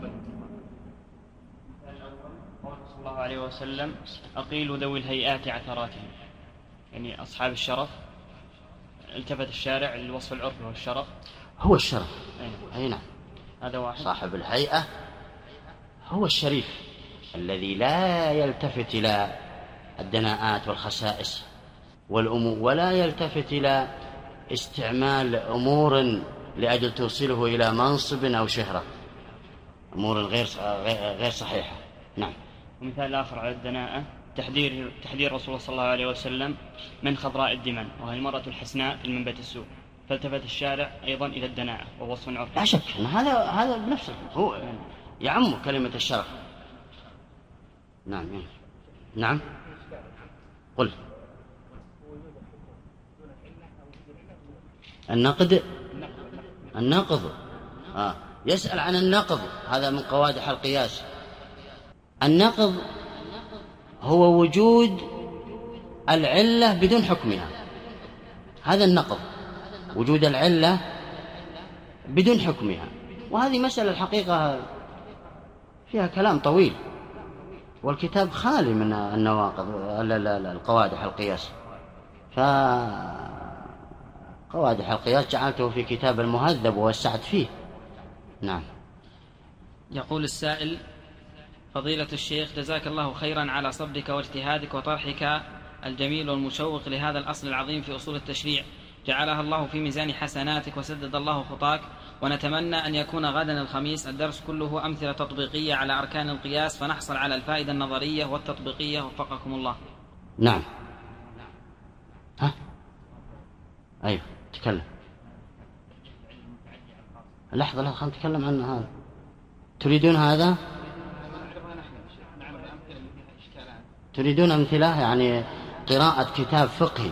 صلى الله عليه وسلم: أقيلوا ذوي الهيئات عثراتهم، يعني أصحاب الشرف. التفت الشارع للوصف العرفي والشرف هو الشرف. أي نعم، هذا واحد. صاحب الهيئة هو الشريف الذي لا يلتفت إلى الدناءات والخسائس والأمور، ولا يلتفت إلى استعمال أمور لأجل توصله إلى منصب أو شهرة، أمور غير صحيحة. نعم. ومثال آخر على الدناءة تحذير رسول الله صلى الله عليه وسلم من خضراء الدمن، وهي المرأة الحسناء في المنبت السوء، فالتفت الشارع أيضا إلى الدناءة وهو وصف عرفي. لا شك أن هذا بنفسه هو يعم كلمة الشرف. نعم. نعم، قل. النقض يسأل عن النقض، هذا من قوادح القياس. النقض هو وجود العلة بدون حكمها، هذا النقض، وجود العلة بدون حكمها، وهذه مسألة الحقيقة فيها كلام طويل، والكتاب خالي من النواقض القوادح القياس، فقوادح القياس جعلته في كتاب المهذب ووسعت فيه. نعم. يقول السائل: فضيلة الشيخ، جزاك الله خيرا على صبرك واجتهادك وطرحك الجميل والمشوق لهذا الأصل العظيم في أصول التشريع، جعلها الله في ميزان حسناتك وسدد الله خطاك، ونتمنى أن يكون غدا الخميس الدرس كله أمثلة تطبيقية على أركان القياس، فنحصل على الفائدة النظرية والتطبيقية، وفقكم الله. نعم. أيوه، تكلم. لحظة خلنا نتكلم عن هذا. تريدون هذا؟ تريدون أمثلة، يعني قراءة كتاب فقهي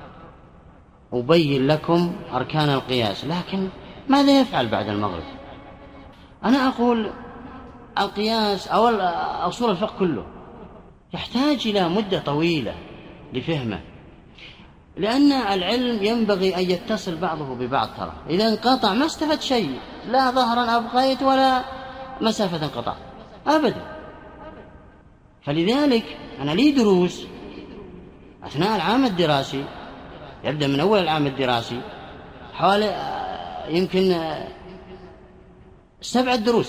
أبين لكم أركان القياس، لكن ماذا يفعل بعد المغرب؟ أنا أقول القياس أو أصول الفقه كله يحتاج إلى مدة طويلة لفهمه، لأن العلم ينبغي أن يتصل بعضه ببعض. ترى إذا انقطع ما استفدت شيء، لا ظهرا أبقيت ولا مسافة انقطع أبدا. فلذلك أنا لي دروس أثناء العام الدراسي، يبدأ من أول العام الدراسي حوالي يمكن 7 دروس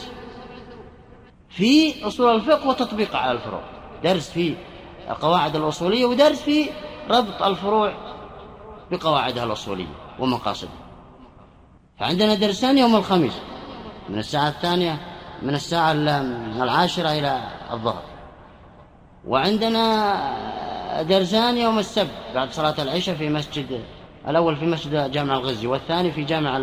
في أصول الفقه وتطبيق على الفروع، درس في القواعد الأصولية ودرس في ربط الفروع بقواعدها الأصولية ومقاصدها. فعندنا درسان يوم الخميس من الساعة 2 من الساعة 10 إلى الظهر، وعندنا درسان يوم السبت بعد صلاة العشاء في مسجد، الأول في مسجد جامع الغزي، والثاني في جامع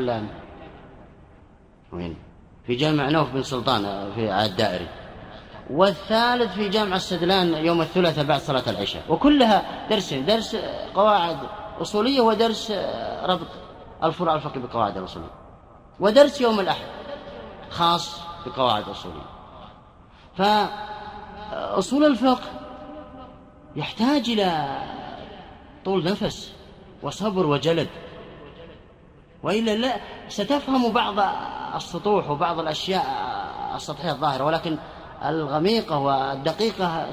في جامع نوف بن سلطان في الدائري، والثالث في جامع السدلان يوم الثلاثاء بعد صلاة العشاء. وكلها درسين، درس قواعد أصولية ودرس ربط الفروع الفقهية بقواعد الأصولية، ودرس يوم الأحد خاص بقواعد أصولية. فأصول الفقه يحتاج إلى طول نفس وصبر وجلد، وإلا لا ستفهم بعض السطوح وبعض الأشياء السطحية الظاهرة، ولكن الغميقة والدقيقة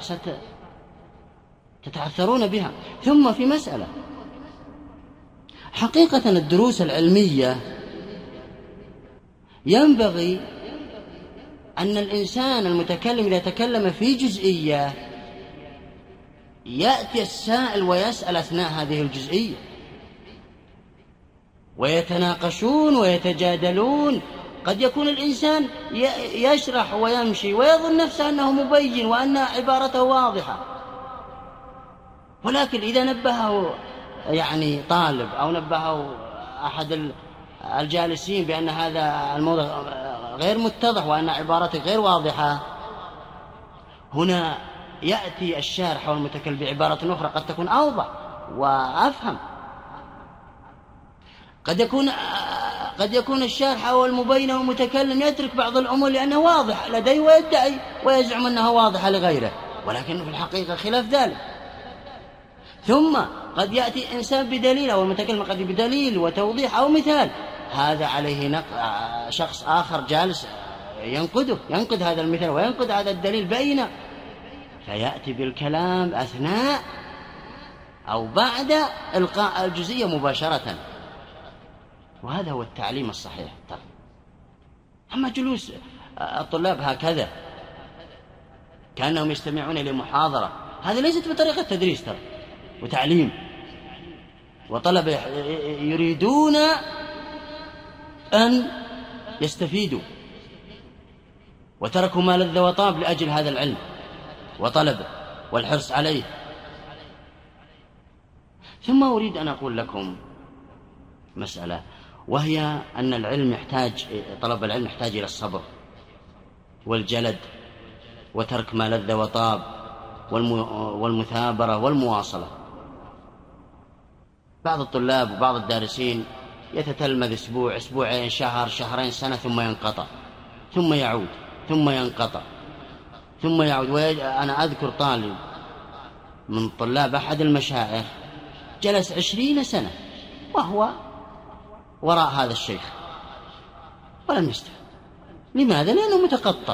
تتعثرون بها. ثم في مسألة حقيقة الدروس العلمية ينبغي أن الإنسان المتكلم إذا تكلم في جزئية يأتي السائل ويسأل أثناء هذه الجزئية، ويتناقشون ويتجادلون. قد يكون الإنسان يشرح ويمشي ويظن نفسه أنه مبين وأن عبارته واضحة، ولكن إذا نبهه طالب أو نبهه أحد الجالسين بأن هذا الموضوع غير متضح وأن عبارته غير واضحة، هنا يأتي الشارح والمتكلم بعبارة أخرى قد تكون أوضح وأفهم. قد يكون الشارح أو المبين والمتكلم يترك بعض الأمور لأنه واضح لديه ويدعي ويزعم أنها واضحة لغيره، ولكن في الحقيقة خلاف ذلك. ثم قد يأتي إنسان بدليل أو المتكلم قد بدليل وتوضيح أو مثال، هذا عليه شخص آخر جالس ينقد هذا المثال وينقد هذا الدليل بينه، فيأتي بالكلام أثناء أو بعد إلقاء الجزئية مباشرة، وهذا هو التعليم الصحيح. أما جلوس الطلاب هكذا كأنهم يستمعون لمحاضرة، هذا ليست بطريقة تدريس وتعليم، وطلبة يريدون أن يستفيدوا وتركوا ما لذ وطاب لأجل هذا العلم وطلبه والحرص عليه. ثم أريد أن أقول لكم مسألة، وهي أن طلب العلم يحتاج إلى الصبر والجلد وترك ما لذ وطاب والمثابرة والمواصلة. بعض الطلاب وبعض الدارسين يتتلمذ أسبوع، أسبوعين، شهر، شهرين، سنة، ثم ينقطع، ثم يعود، ثم ينقطع، ثم يعود. أنا أذكر طالب من طلاب أحد المشايخ جلس 20 سنة وهو وراء هذا الشيخ ولم يستفد. لماذا؟ لأنه متقطع.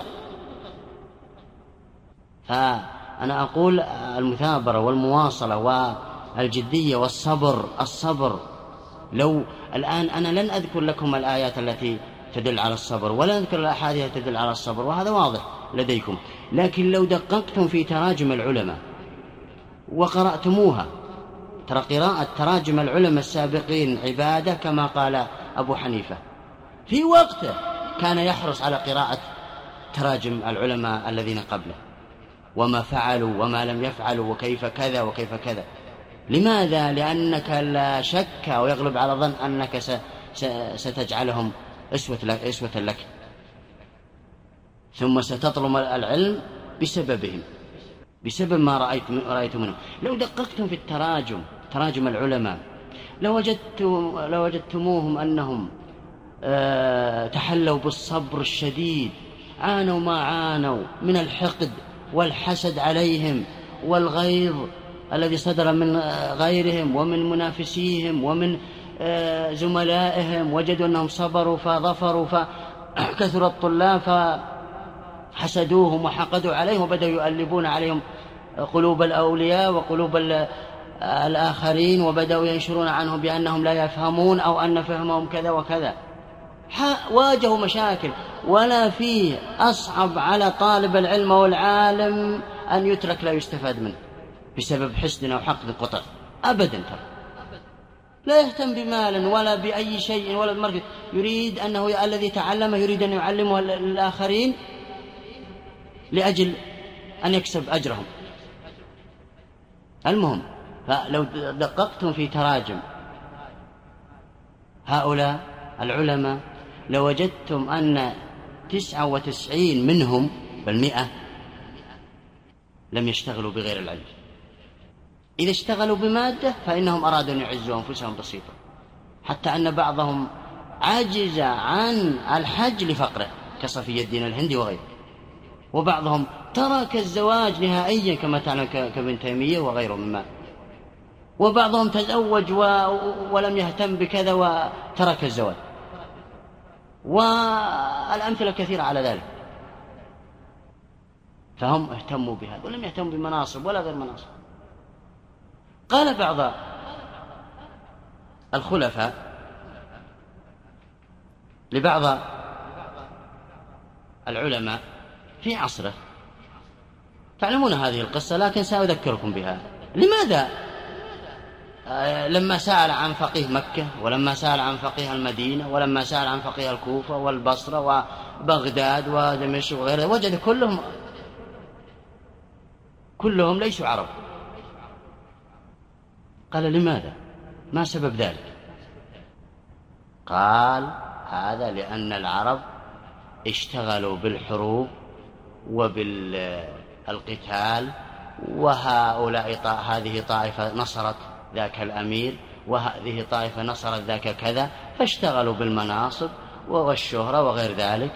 فأنا أقول المثابرة والمواصلة والجدية الصبر. لو الآن أنا لن أذكر لكم الآيات التي تدل على الصبر ولا أذكر الأحاديث تدل على الصبر، وهذا واضح لديكم، لكن لو دققتم في تراجم العلماء وقرأتموها، ترى قراءة تراجم العلماء السابقين عبادة كما قال أبو حنيفة. في وقته كان يحرص على قراءة تراجم العلماء الذين قبله، وما فعلوا وما لم يفعلوا وكيف كذا وكيف كذا. لماذا؟ لأنك لا شك ويغلب على ظن أنك ستجعلهم أسوة لك، ثم ستطلب العلم بسببهم، بسبب ما رأيت منهم. لو دققتم في تراجم العلماء لوجدتموهم أنهم تحلوا بالصبر الشديد، عانوا ما عانوا من الحقد والحسد عليهم والغيظ الذي صدر من غيرهم ومن منافسيهم ومن زملائهم، وجدوا أنهم صبروا فظفروا فكثر الطلاب فحسدوهم وحقدوا عليهم وبدأوا يؤلبون عليهم قلوب الأولياء وقلوب الآخرين، وبدأوا ينشرون عنهم بأنهم لا يفهمون أو أن فهمهم كذا وكذا. واجهوا مشاكل، ولا فيه أصعب على طالب العلم والعالم أن يترك لا يستفاد منه بسبب حسد أو حقد قطع أبدا. لا يهتم بمال ولا بأي شيء ولا بمركز، يريد أنه الذي تعلمه يريد أن يعلمه الآخرين لأجل أن يكسب أجرهم. المهم، فلو دققتم في تراجم هؤلاء العلماء لوجدتم أن 99 منهم بالمئة لم يشتغلوا بغير العلم. إذا اشتغلوا بمادة فإنهم أرادوا أن يعزوا أنفسهم بسيطة، حتى أن بعضهم عجز عن الحج لفقره كصفي الدين الهندي وغيره، وبعضهم ترك الزواج نهائيا كما تعلم كابن تيمية وغيره مما، وبعضهم تزوج ولم يهتم بكذا وترك الزواج، والأمثلة كثيرة على ذلك. فهم اهتموا بهذا ولم يهتموا بمناصب ولا غير مناصب. قال بعض الخلفاء لبعض العلماء في عصره، تعلمون هذه القصة لكن سأذكركم بها. لماذا لما سأل عن فقيه مكة ولما سأل عن فقيه المدينة ولما سأل عن فقيه الكوفة والبصرة وبغداد ودمشق وغيرها وجد كلهم ليسوا عرب؟ قال لماذا؟ ما سبب ذلك؟ قال هذا لأن العرب اشتغلوا بالحروب وبالقتال، وهؤلاء هذه طائفة نصرت ذاك الأمير وهذه طائفة نصرت ذاك كذا، فاشتغلوا بالمناصب والشهرة وغير ذلك.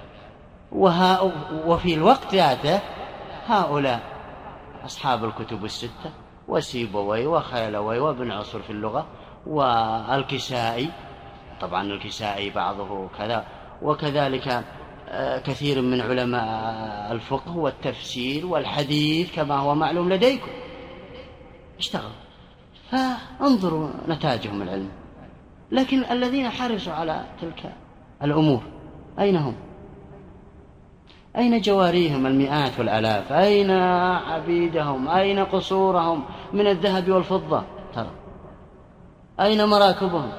وفي الوقت ذاته هؤلاء أصحاب الكتب الستة وسيبوي وخيلوي وابن عصر في اللغة والكسائي، طبعا الكسائي بعضه كذا، وكذلك كثير من علماء الفقه والتفسير والحديث كما هو معلوم لديكم اشتغلوا، فانظروا نتاجهم العلم. لكن الذين حرصوا على تلك الأمور أين هم؟ أين جواريهم المئات والآلاف؟ أين عبيدهم؟ أين قصورهم من الذهب والفضة؟ ترى أين مراكبهم؟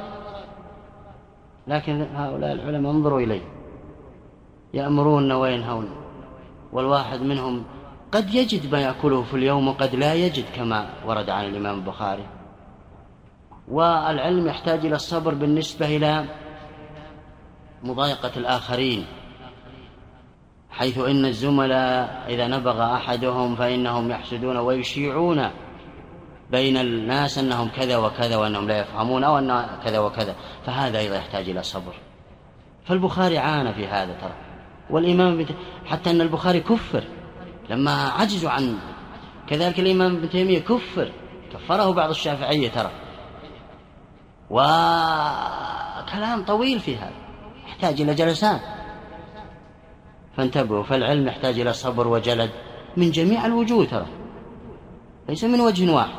لكن هؤلاء العلماء انظروا إليه، يأمرون وينهون، والواحد منهم قد يجد ما يأكله في اليوم وقد لا يجد كما ورد عن الإمام البخاري. والعلم يحتاج إلى الصبر بالنسبة إلى مضايقة الآخرين، حيث إن الزملاء إذا نبغ أحدهم فإنهم يحسدون ويشيعون بين الناس أنهم كذا وكذا وأنهم لا يفهمون أو أن كذا وكذا، فهذا أيضا يحتاج إلى صبر. فالبخاري عانى في هذا ترى، والإمام حتى أن البخاري كفر لما عجزوا عنه، كذلك الإمام ابن تيمية كفره بعض الشافعية ترى، وكلام طويل في هذا يحتاج إلى جلسات. فانتبهوا، فالعلم يحتاج إلى صبر وجلد من جميع الوجوه ترى، ليس من وجه واحد،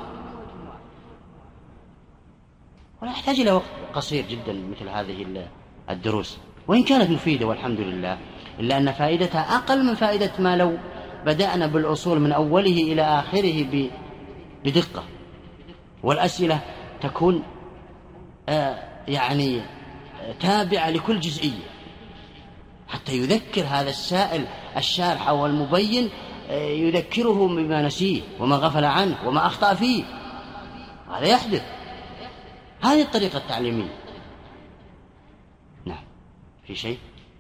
ولا يحتاج إلى وقت قصير جدا مثل هذه الدروس، وإن كانت مفيدة والحمد لله، إلا أن فائدتها أقل من فائدة ما لو بدأنا بالأصول من أوله إلى آخره بدقة، والأسئلة تكون يعني تابعة لكل جزئية، حتى يذكر هذا السائل الشارح أو المبين، يذكره بما نسيه وما غفل عنه وما أخطأ فيه. هذا يحدث، هذه الطريقة التعليمية. نعم، في شيء؟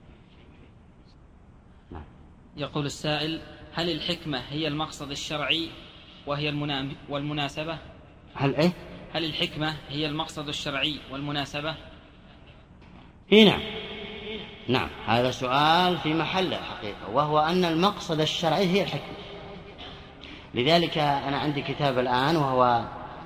نعم. يقول السائل: هل الحكمة هي المقصد الشرعي وهي والمناسبة؟ هل الحكمة هي المقصد الشرعي والمناسبة؟ نعم، هذا سؤال في محله حقيقة، وهو أن المقصد الشرعي هي الحكمة، لذلك أنا عندي كتاب الآن وهو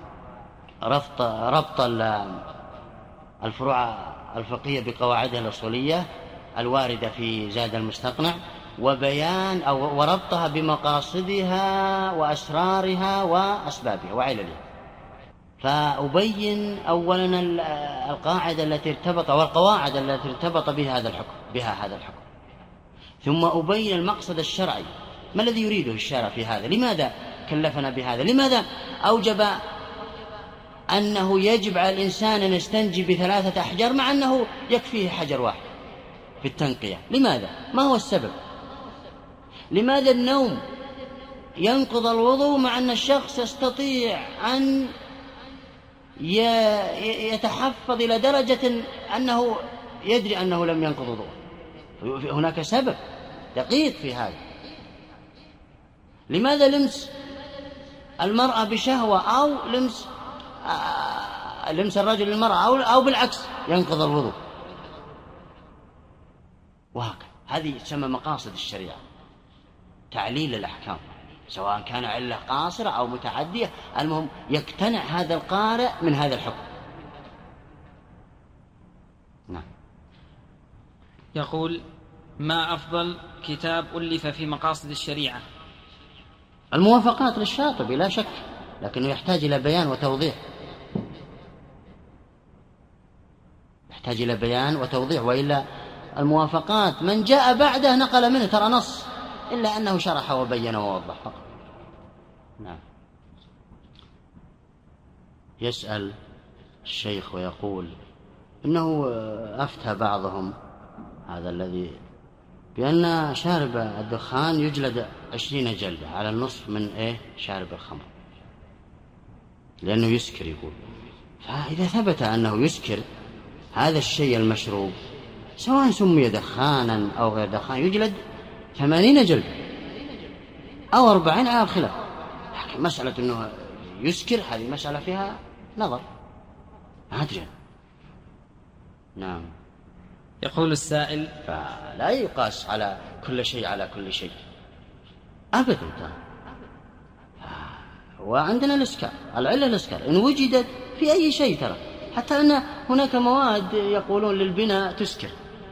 ربط الفروع الفقهية بقواعدها الأصولية الواردة في زاد المستقنع، وبيان أو وربطها بمقاصدها وأسرارها وأسبابها وعللها. فأبين أولا القاعدة التي ارتبط والقواعد التي ارتبط بها هذا الحكم، ثم أبين المقصد الشرعي، ما الذي يريده الشارع في هذا، لماذا كلفنا بهذا، لماذا أوجب أنه يجب على الإنسان أن يستنجي ب3 أحجار مع أنه يكفيه حجر واحد في التنقية، لماذا؟ ما هو السبب؟ لماذا النوم ينقض الوضوء مع أن الشخص يستطيع أن يتحفظ إلى درجة أنه يدري أنه لم ينقض وضوءه؟ هناك سبب دقيق في هذا. لماذا لمس المرأة بشهوة أو لمس الرجل للمرأة أو بالعكس ينقض الوضوء؟ وهكذا. هذه تسمى مقاصد الشريعة، تعليل الأحكام، سواء كان علة قاصرة أو متعدية، المهم يقتنع هذا القارئ من هذا الحكم. نعم. يقول: ما أفضل كتاب ألف في مقاصد الشريعة؟ الموافقات للشاطبي لا شك، لكنه يحتاج إلى بيان وتوضيح، وإلا الموافقات من جاء بعده نقل منه ترى نص، إلا أنه شرح وبين ووضح فقط. نعم. يسأل الشيخ ويقول إنه أفتى بعضهم، هذا الذي بأن شارب الدخان يجلد 20 جلدة على النصف من شارب الخمر، لأنه يسكر يقول. فإذا ثبت أنه يسكر هذا الشيء المشروب سواء سمي دخانا أو غير دخان يجلد 80 جلدة أو 40 على الخلاف. مسألة أنه يسكر هذه مسألة فيها نظر، ما أدري. نعم. يقول السائل: فلا يقاس على كل شيء على كل شيء أبدا. وعندنا الإسكار، العلة الإسكار إن وجدت في أي شيء، ترى حتى أن هناك مواد يقولون للبناء تسكر،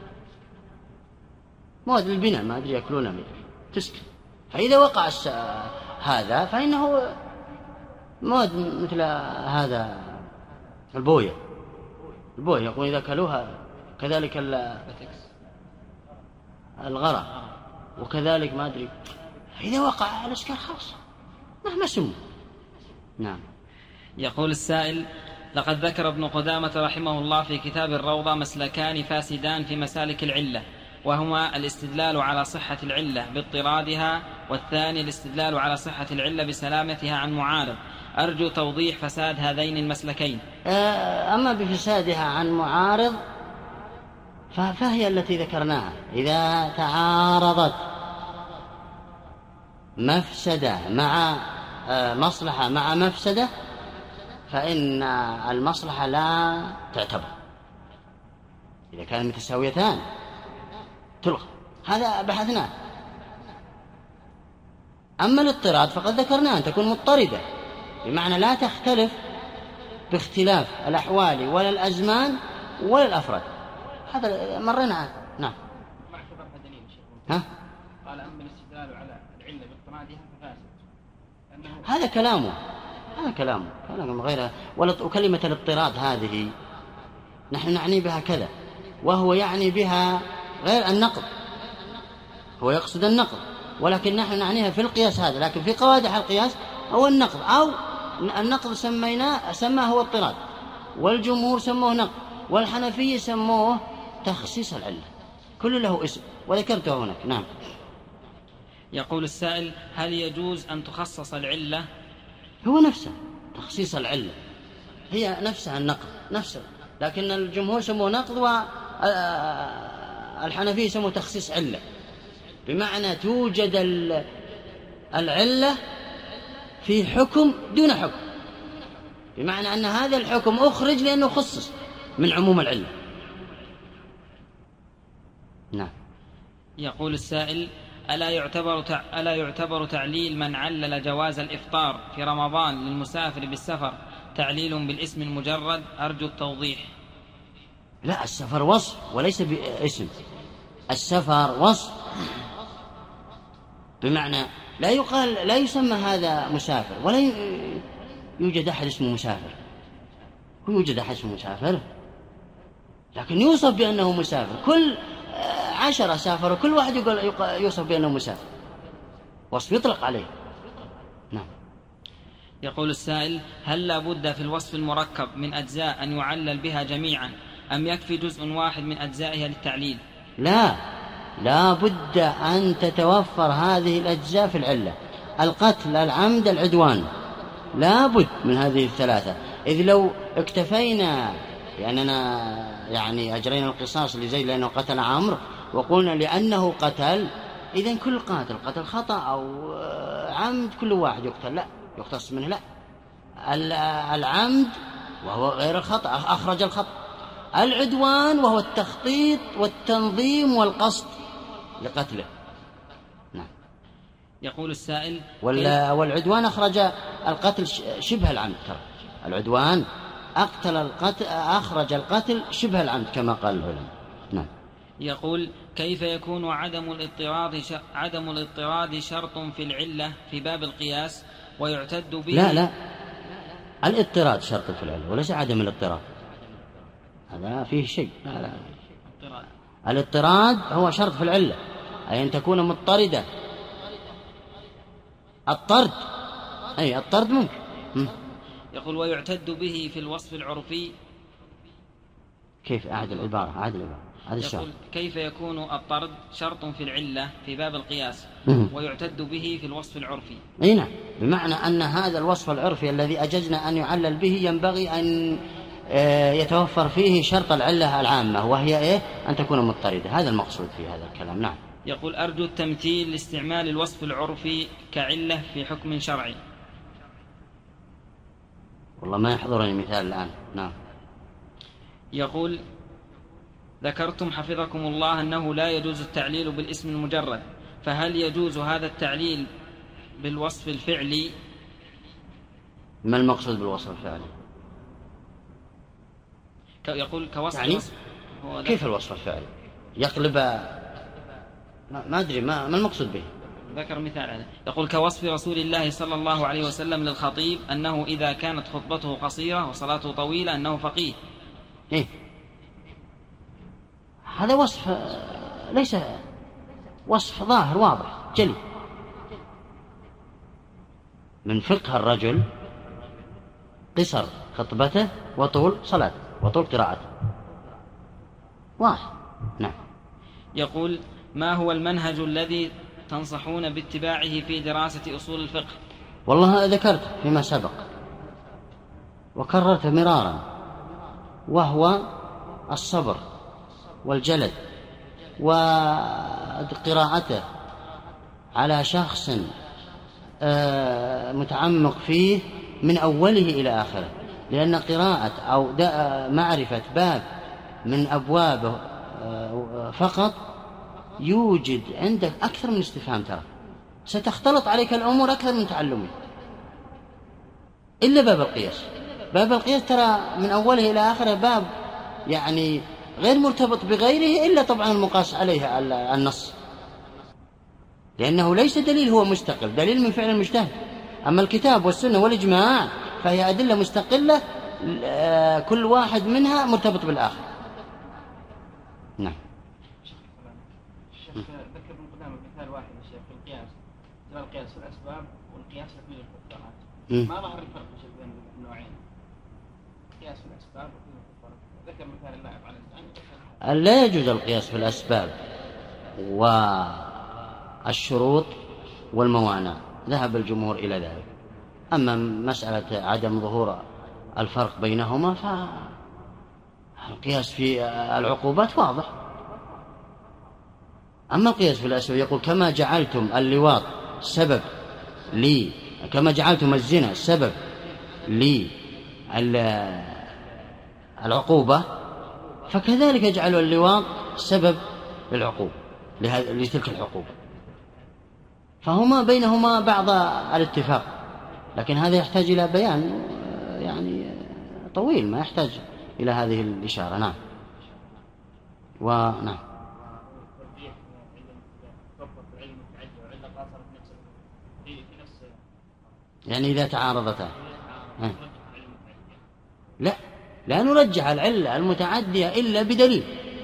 مواد للبناء ما أدري يأكلونها تسكر، فإذا وقع هذا فإنه مواد مثل هذا البوية يقول إذا أكلوها، كذلك الغرة، وكذلك ما أدري، إذا وقع الإسكار خلاص مهما سموا. نعم. يقول السائل: لقد ذكر ابن قدامة رحمه الله في كتاب الروضة مسلكان فاسدان في مسالك العلة، وهما الاستدلال على صحة العلة باضطرادها، والثاني الاستدلال على صحة العلة بسلامتها عن معارض. أرجو توضيح فساد هذين المسلكين. أما بفسادها عن معارض فهي التي ذكرناها، إذا تعارضت مفسدة مع مصلحة مع مفسدة فإن المصلحة لا تعتبر، إذا كانت متساويتان تلغى، هذا بحثناه. أما الاضطراد فقد ذكرناه أن تكون مضطردة، بمعنى لا تختلف باختلاف الأحوال ولا الأزمان ولا الأفراد، هذا مرنا عنه. نعم. ما اعتبرها دليل شيخ. قال أما الاستدلال على العلة باضطرادها ففاسد. هذا كلامه غير. وكلمة الاضطراد هذه نحن نعني بها كذا، وهو يعني بها غير النقض، هو يقصد النقض، ولكن نحن نعنيها في القياس هذا، لكن في قوادح القياس هو النقض، أو النقض سماه هو اضطراد، والجمهور سموه نقض، والحنفية سموه تخصيص العلة، كل له اسم وذكرته هناك. نعم. يقول السائل: هل يجوز أن تخصص العلة؟ هو نفسه تخصيص العلة، هي نفسها النقض نفسه، لكن الجمهور سموه نقض والحنفية سموه تخصيص علة، بمعنى توجد العلة في حكم دون حكم، بمعنى أن هذا الحكم أخرج لأنه خصص من عموم العلة. نعم. يقول السائل: ألا يعتبر تعليل من علل جواز الإفطار في رمضان للمسافر بالسفر تعليل بالاسم المجرد؟ أرجو التوضيح. لا، السفر وصف وليس باسم. السفر وصف، بمعنى لا يقال، لا يسمى هذا مسافر، ولا يوجد أحد اسمه مسافر. يوجد أحد اسمه مسافر لكن يوصف بأنه مسافر. كل 10 سافروا كل واحد يوصف بأنه مسافر، وصف يطلق عليه. نعم. يقول السائل: هل لا بد في الوصف المركب من أجزاء أن يعلل بها جميعا، أم يكفي جزء واحد من أجزائها للتعليل؟ لا بد أن تتوفر هذه الأجزاء في العلة: القتل، العمد، العدوان. لا بد من هذه الثلاثة. إذ لو اكتفينا لأننا يعني أجرينا القصاص لزيد لأنه قتل عمرو وقلنا لأنه قتل، إذن كل قتل خطأ أو عمد كل واحد يقتل، لا يقتص منه. لا، العمد وهو غير الخطأ، أخرج الخطأ. العدوان وهو التخطيط والتنظيم والقصد لقتله. نعم. يقول السائل: والعدوان أخرج القتل شبه العمد. ترى العدوان أخرج القتل شبه العمد كما قال العلماء. نعم. يقول: كيف يكون عدم الاضطراد شرط في العلة في باب القياس ويعتد به؟ لا، الاضطراد شرط في العلة وليس عدم الاضطراد، هذا فيه شيء. لا. الاضطراد هو شرط في العلة، أي أن تكون مضطردة. الطرد ممكن. يقول: ويعتد به في الوصف العرفي. كيف؟ أعد العبارة. هذا الشرط. يقول: كيف يكون الطرد شرط في العلة في باب القياس ويعتد به في الوصف العرفي؟ نعم، بمعنى أن هذا الوصف العرفي الذي أجزنا أن يعلل به ينبغي أن يتوفر فيه شرط العلة العامة، وهي أن تكون مضطردة. هذا المقصود في هذا الكلام. نعم. يقول: أرجو التمثيل لاستعمال الوصف العرفي كعلة في حكم شرعي. والله ما يحضرني مثال الآن. نعم. يقول: ذكرتم حفظكم الله أنه لا يجوز التعليل بالاسم المجرد، فهل يجوز هذا التعليل بالوصف الفعلي؟ ما المقصود بالوصف الفعلي؟ يقول كوصف يعني كيف الوصف الفعلي؟ يقلب ما أدري ما المقصود به. ذكر مثال عليه. يقول: كوصف رسول الله صلى الله عليه وسلم للخطيب أنه إذا كانت خطبته قصيرة وصلاته طويلة أنه فقيه. هذا وصف ليس وصف ظاهر واضح جلي. من فقه الرجل قصر خطبته وطول صلاته وطول قراءته. واحد. نعم. يقول: ما هو المنهج الذي تنصحون باتباعه في دراسة أصول الفقه؟ والله ذكرت فيما سبق وكررت مرارا، وهو الصبر والجلد وقراءته على شخص متعمق فيه من أوله إلى آخره، لأن قراءة أو معرفة باب من أبوابه فقط يوجد عندك أكثر من استفهام. ترى ستختلط عليك الأمور أكثر من تعلمه، إلا باب القياس. باب القياس ترى من أوله إلى آخره باب يعني غير مرتبط بغيره إلا طبعا المقاس عليه النص، لأنه ليس دليل هو مستقل، دليل من فعل المجتهد. أما الكتاب والسنة والإجماع فهي أدلة مستقلة، كل واحد منها مرتبط بالآخر. نعم. الشيخ ذكر من قدام مثال واحد الشيخ في القياس، القياس في الأسباب والقياس في الكفارات. ما ظهر الفرق بين النوعين، القياس في الأسباب والكفارات. ذكر مثال الله على الإنسان. لا يجوز القياس في الأسباب والشروط والموانع، ذهب الجمهور إلى ذلك. أما مسألة عدم ظهور الفرق بينهما فالقياس في العقوبات واضح. أما القياس في الأسباب يقول: كما جعلتم اللواط سبب لي، كما جعلتم الزنا سبب للعقوبة، فكذلك يجعل اللواط سبب للعقوبة لتلك العقوبة. فهما بينهما بعض الاتفاق، لكن هذا يحتاج إلى بيان يعني طويل، ما يحتاج إلى هذه الإشارة. نعم. ونعم. يعني إذا تعارضتا لا نرجح العلة المتعدية إلا بدليل،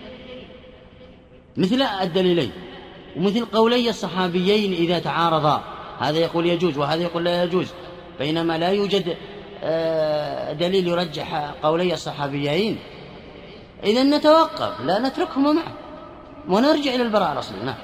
مثل الدليلين ومثل قولي الصحابيين إذا تعارضا، هذا يقول يجوز وهذا يقول لا يجوز، بينما لا يوجد دليل يرجح قولي الصحابيين، إذن نتوقف، لا نتركهما معا ونرجع إلى البراءة الأصلية. نعم.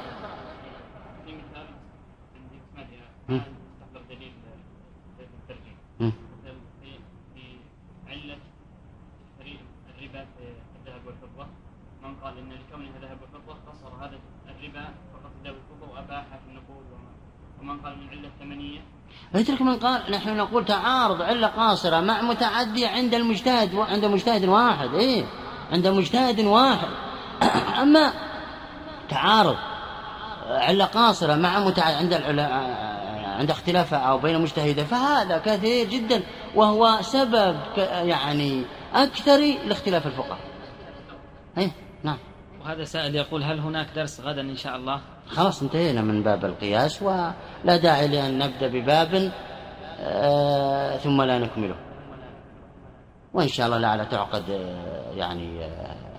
علة تحريم الربا في الذهب والفضة، من قال إن لكونها ذهب وفضة قصر هذا الربا فقط الذهب والفضة وأباح في النقود، ومن قال من علة ثمنية. اترك من قال. نحن نقول تعارض علة قاصرة مع متعدية عند المجتهد، عند مجتهد واحد، عند مجتهد واحد. أما تعارض علة قاصرة مع متعدد عند اختلاف أو بين مجتهدين فهذا كثير جدا، وهو سبب يعني أكثر لاختلاف الفقهاء. نعم. وهذا سائل يقول هل هناك درس غدا إن شاء الله؟ خلاص انتهينا من باب القياس، ولا داعي لأن نبدأ بباب ثم لا نكمله، وإن شاء الله لعل تعقد يعني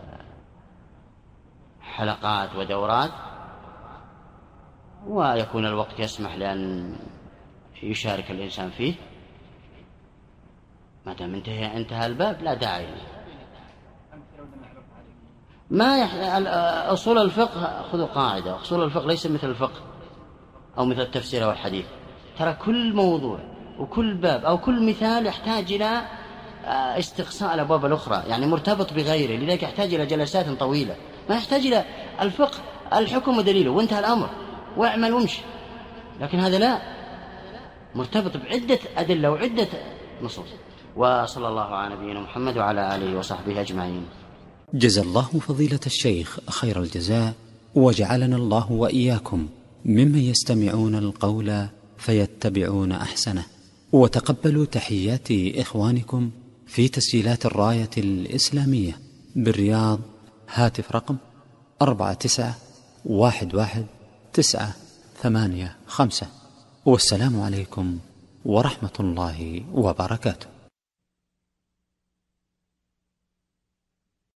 حلقات ودورات، ويكون الوقت يسمح لأن يشارك الإنسان فيه. ما دام انتهى الباب لا داعي. أصول الفقه خذوا قاعدة، أصول الفقه ليس مثل الفقه أو مثل التفسير والحديث، ترى كل موضوع وكل باب أو كل مثال يحتاج إلى استقصاء الأبواب الأخرى، يعني مرتبط بغيره، لذلك يحتاج إلى جلسات طويلة. ما يحتاج إلى الفقه الحكم ودليله وانتهى الأمر واعمل وامشي، لكن هذا لا، مرتبط بعدة أدلة وعدة نصوص. وصلى الله على نبينا محمد وعلى آله وصحبه أجمعين. جزا الله فضيلة الشيخ خير الجزاء، وجعلنا الله وإياكم ممن يستمعون القول فيتبعون أحسنه. وتقبلوا تحيات إخوانكم في تسجيلات الراية الإسلامية بالرياض، هاتف رقم 49111985. والسلام عليكم ورحمة الله وبركاته.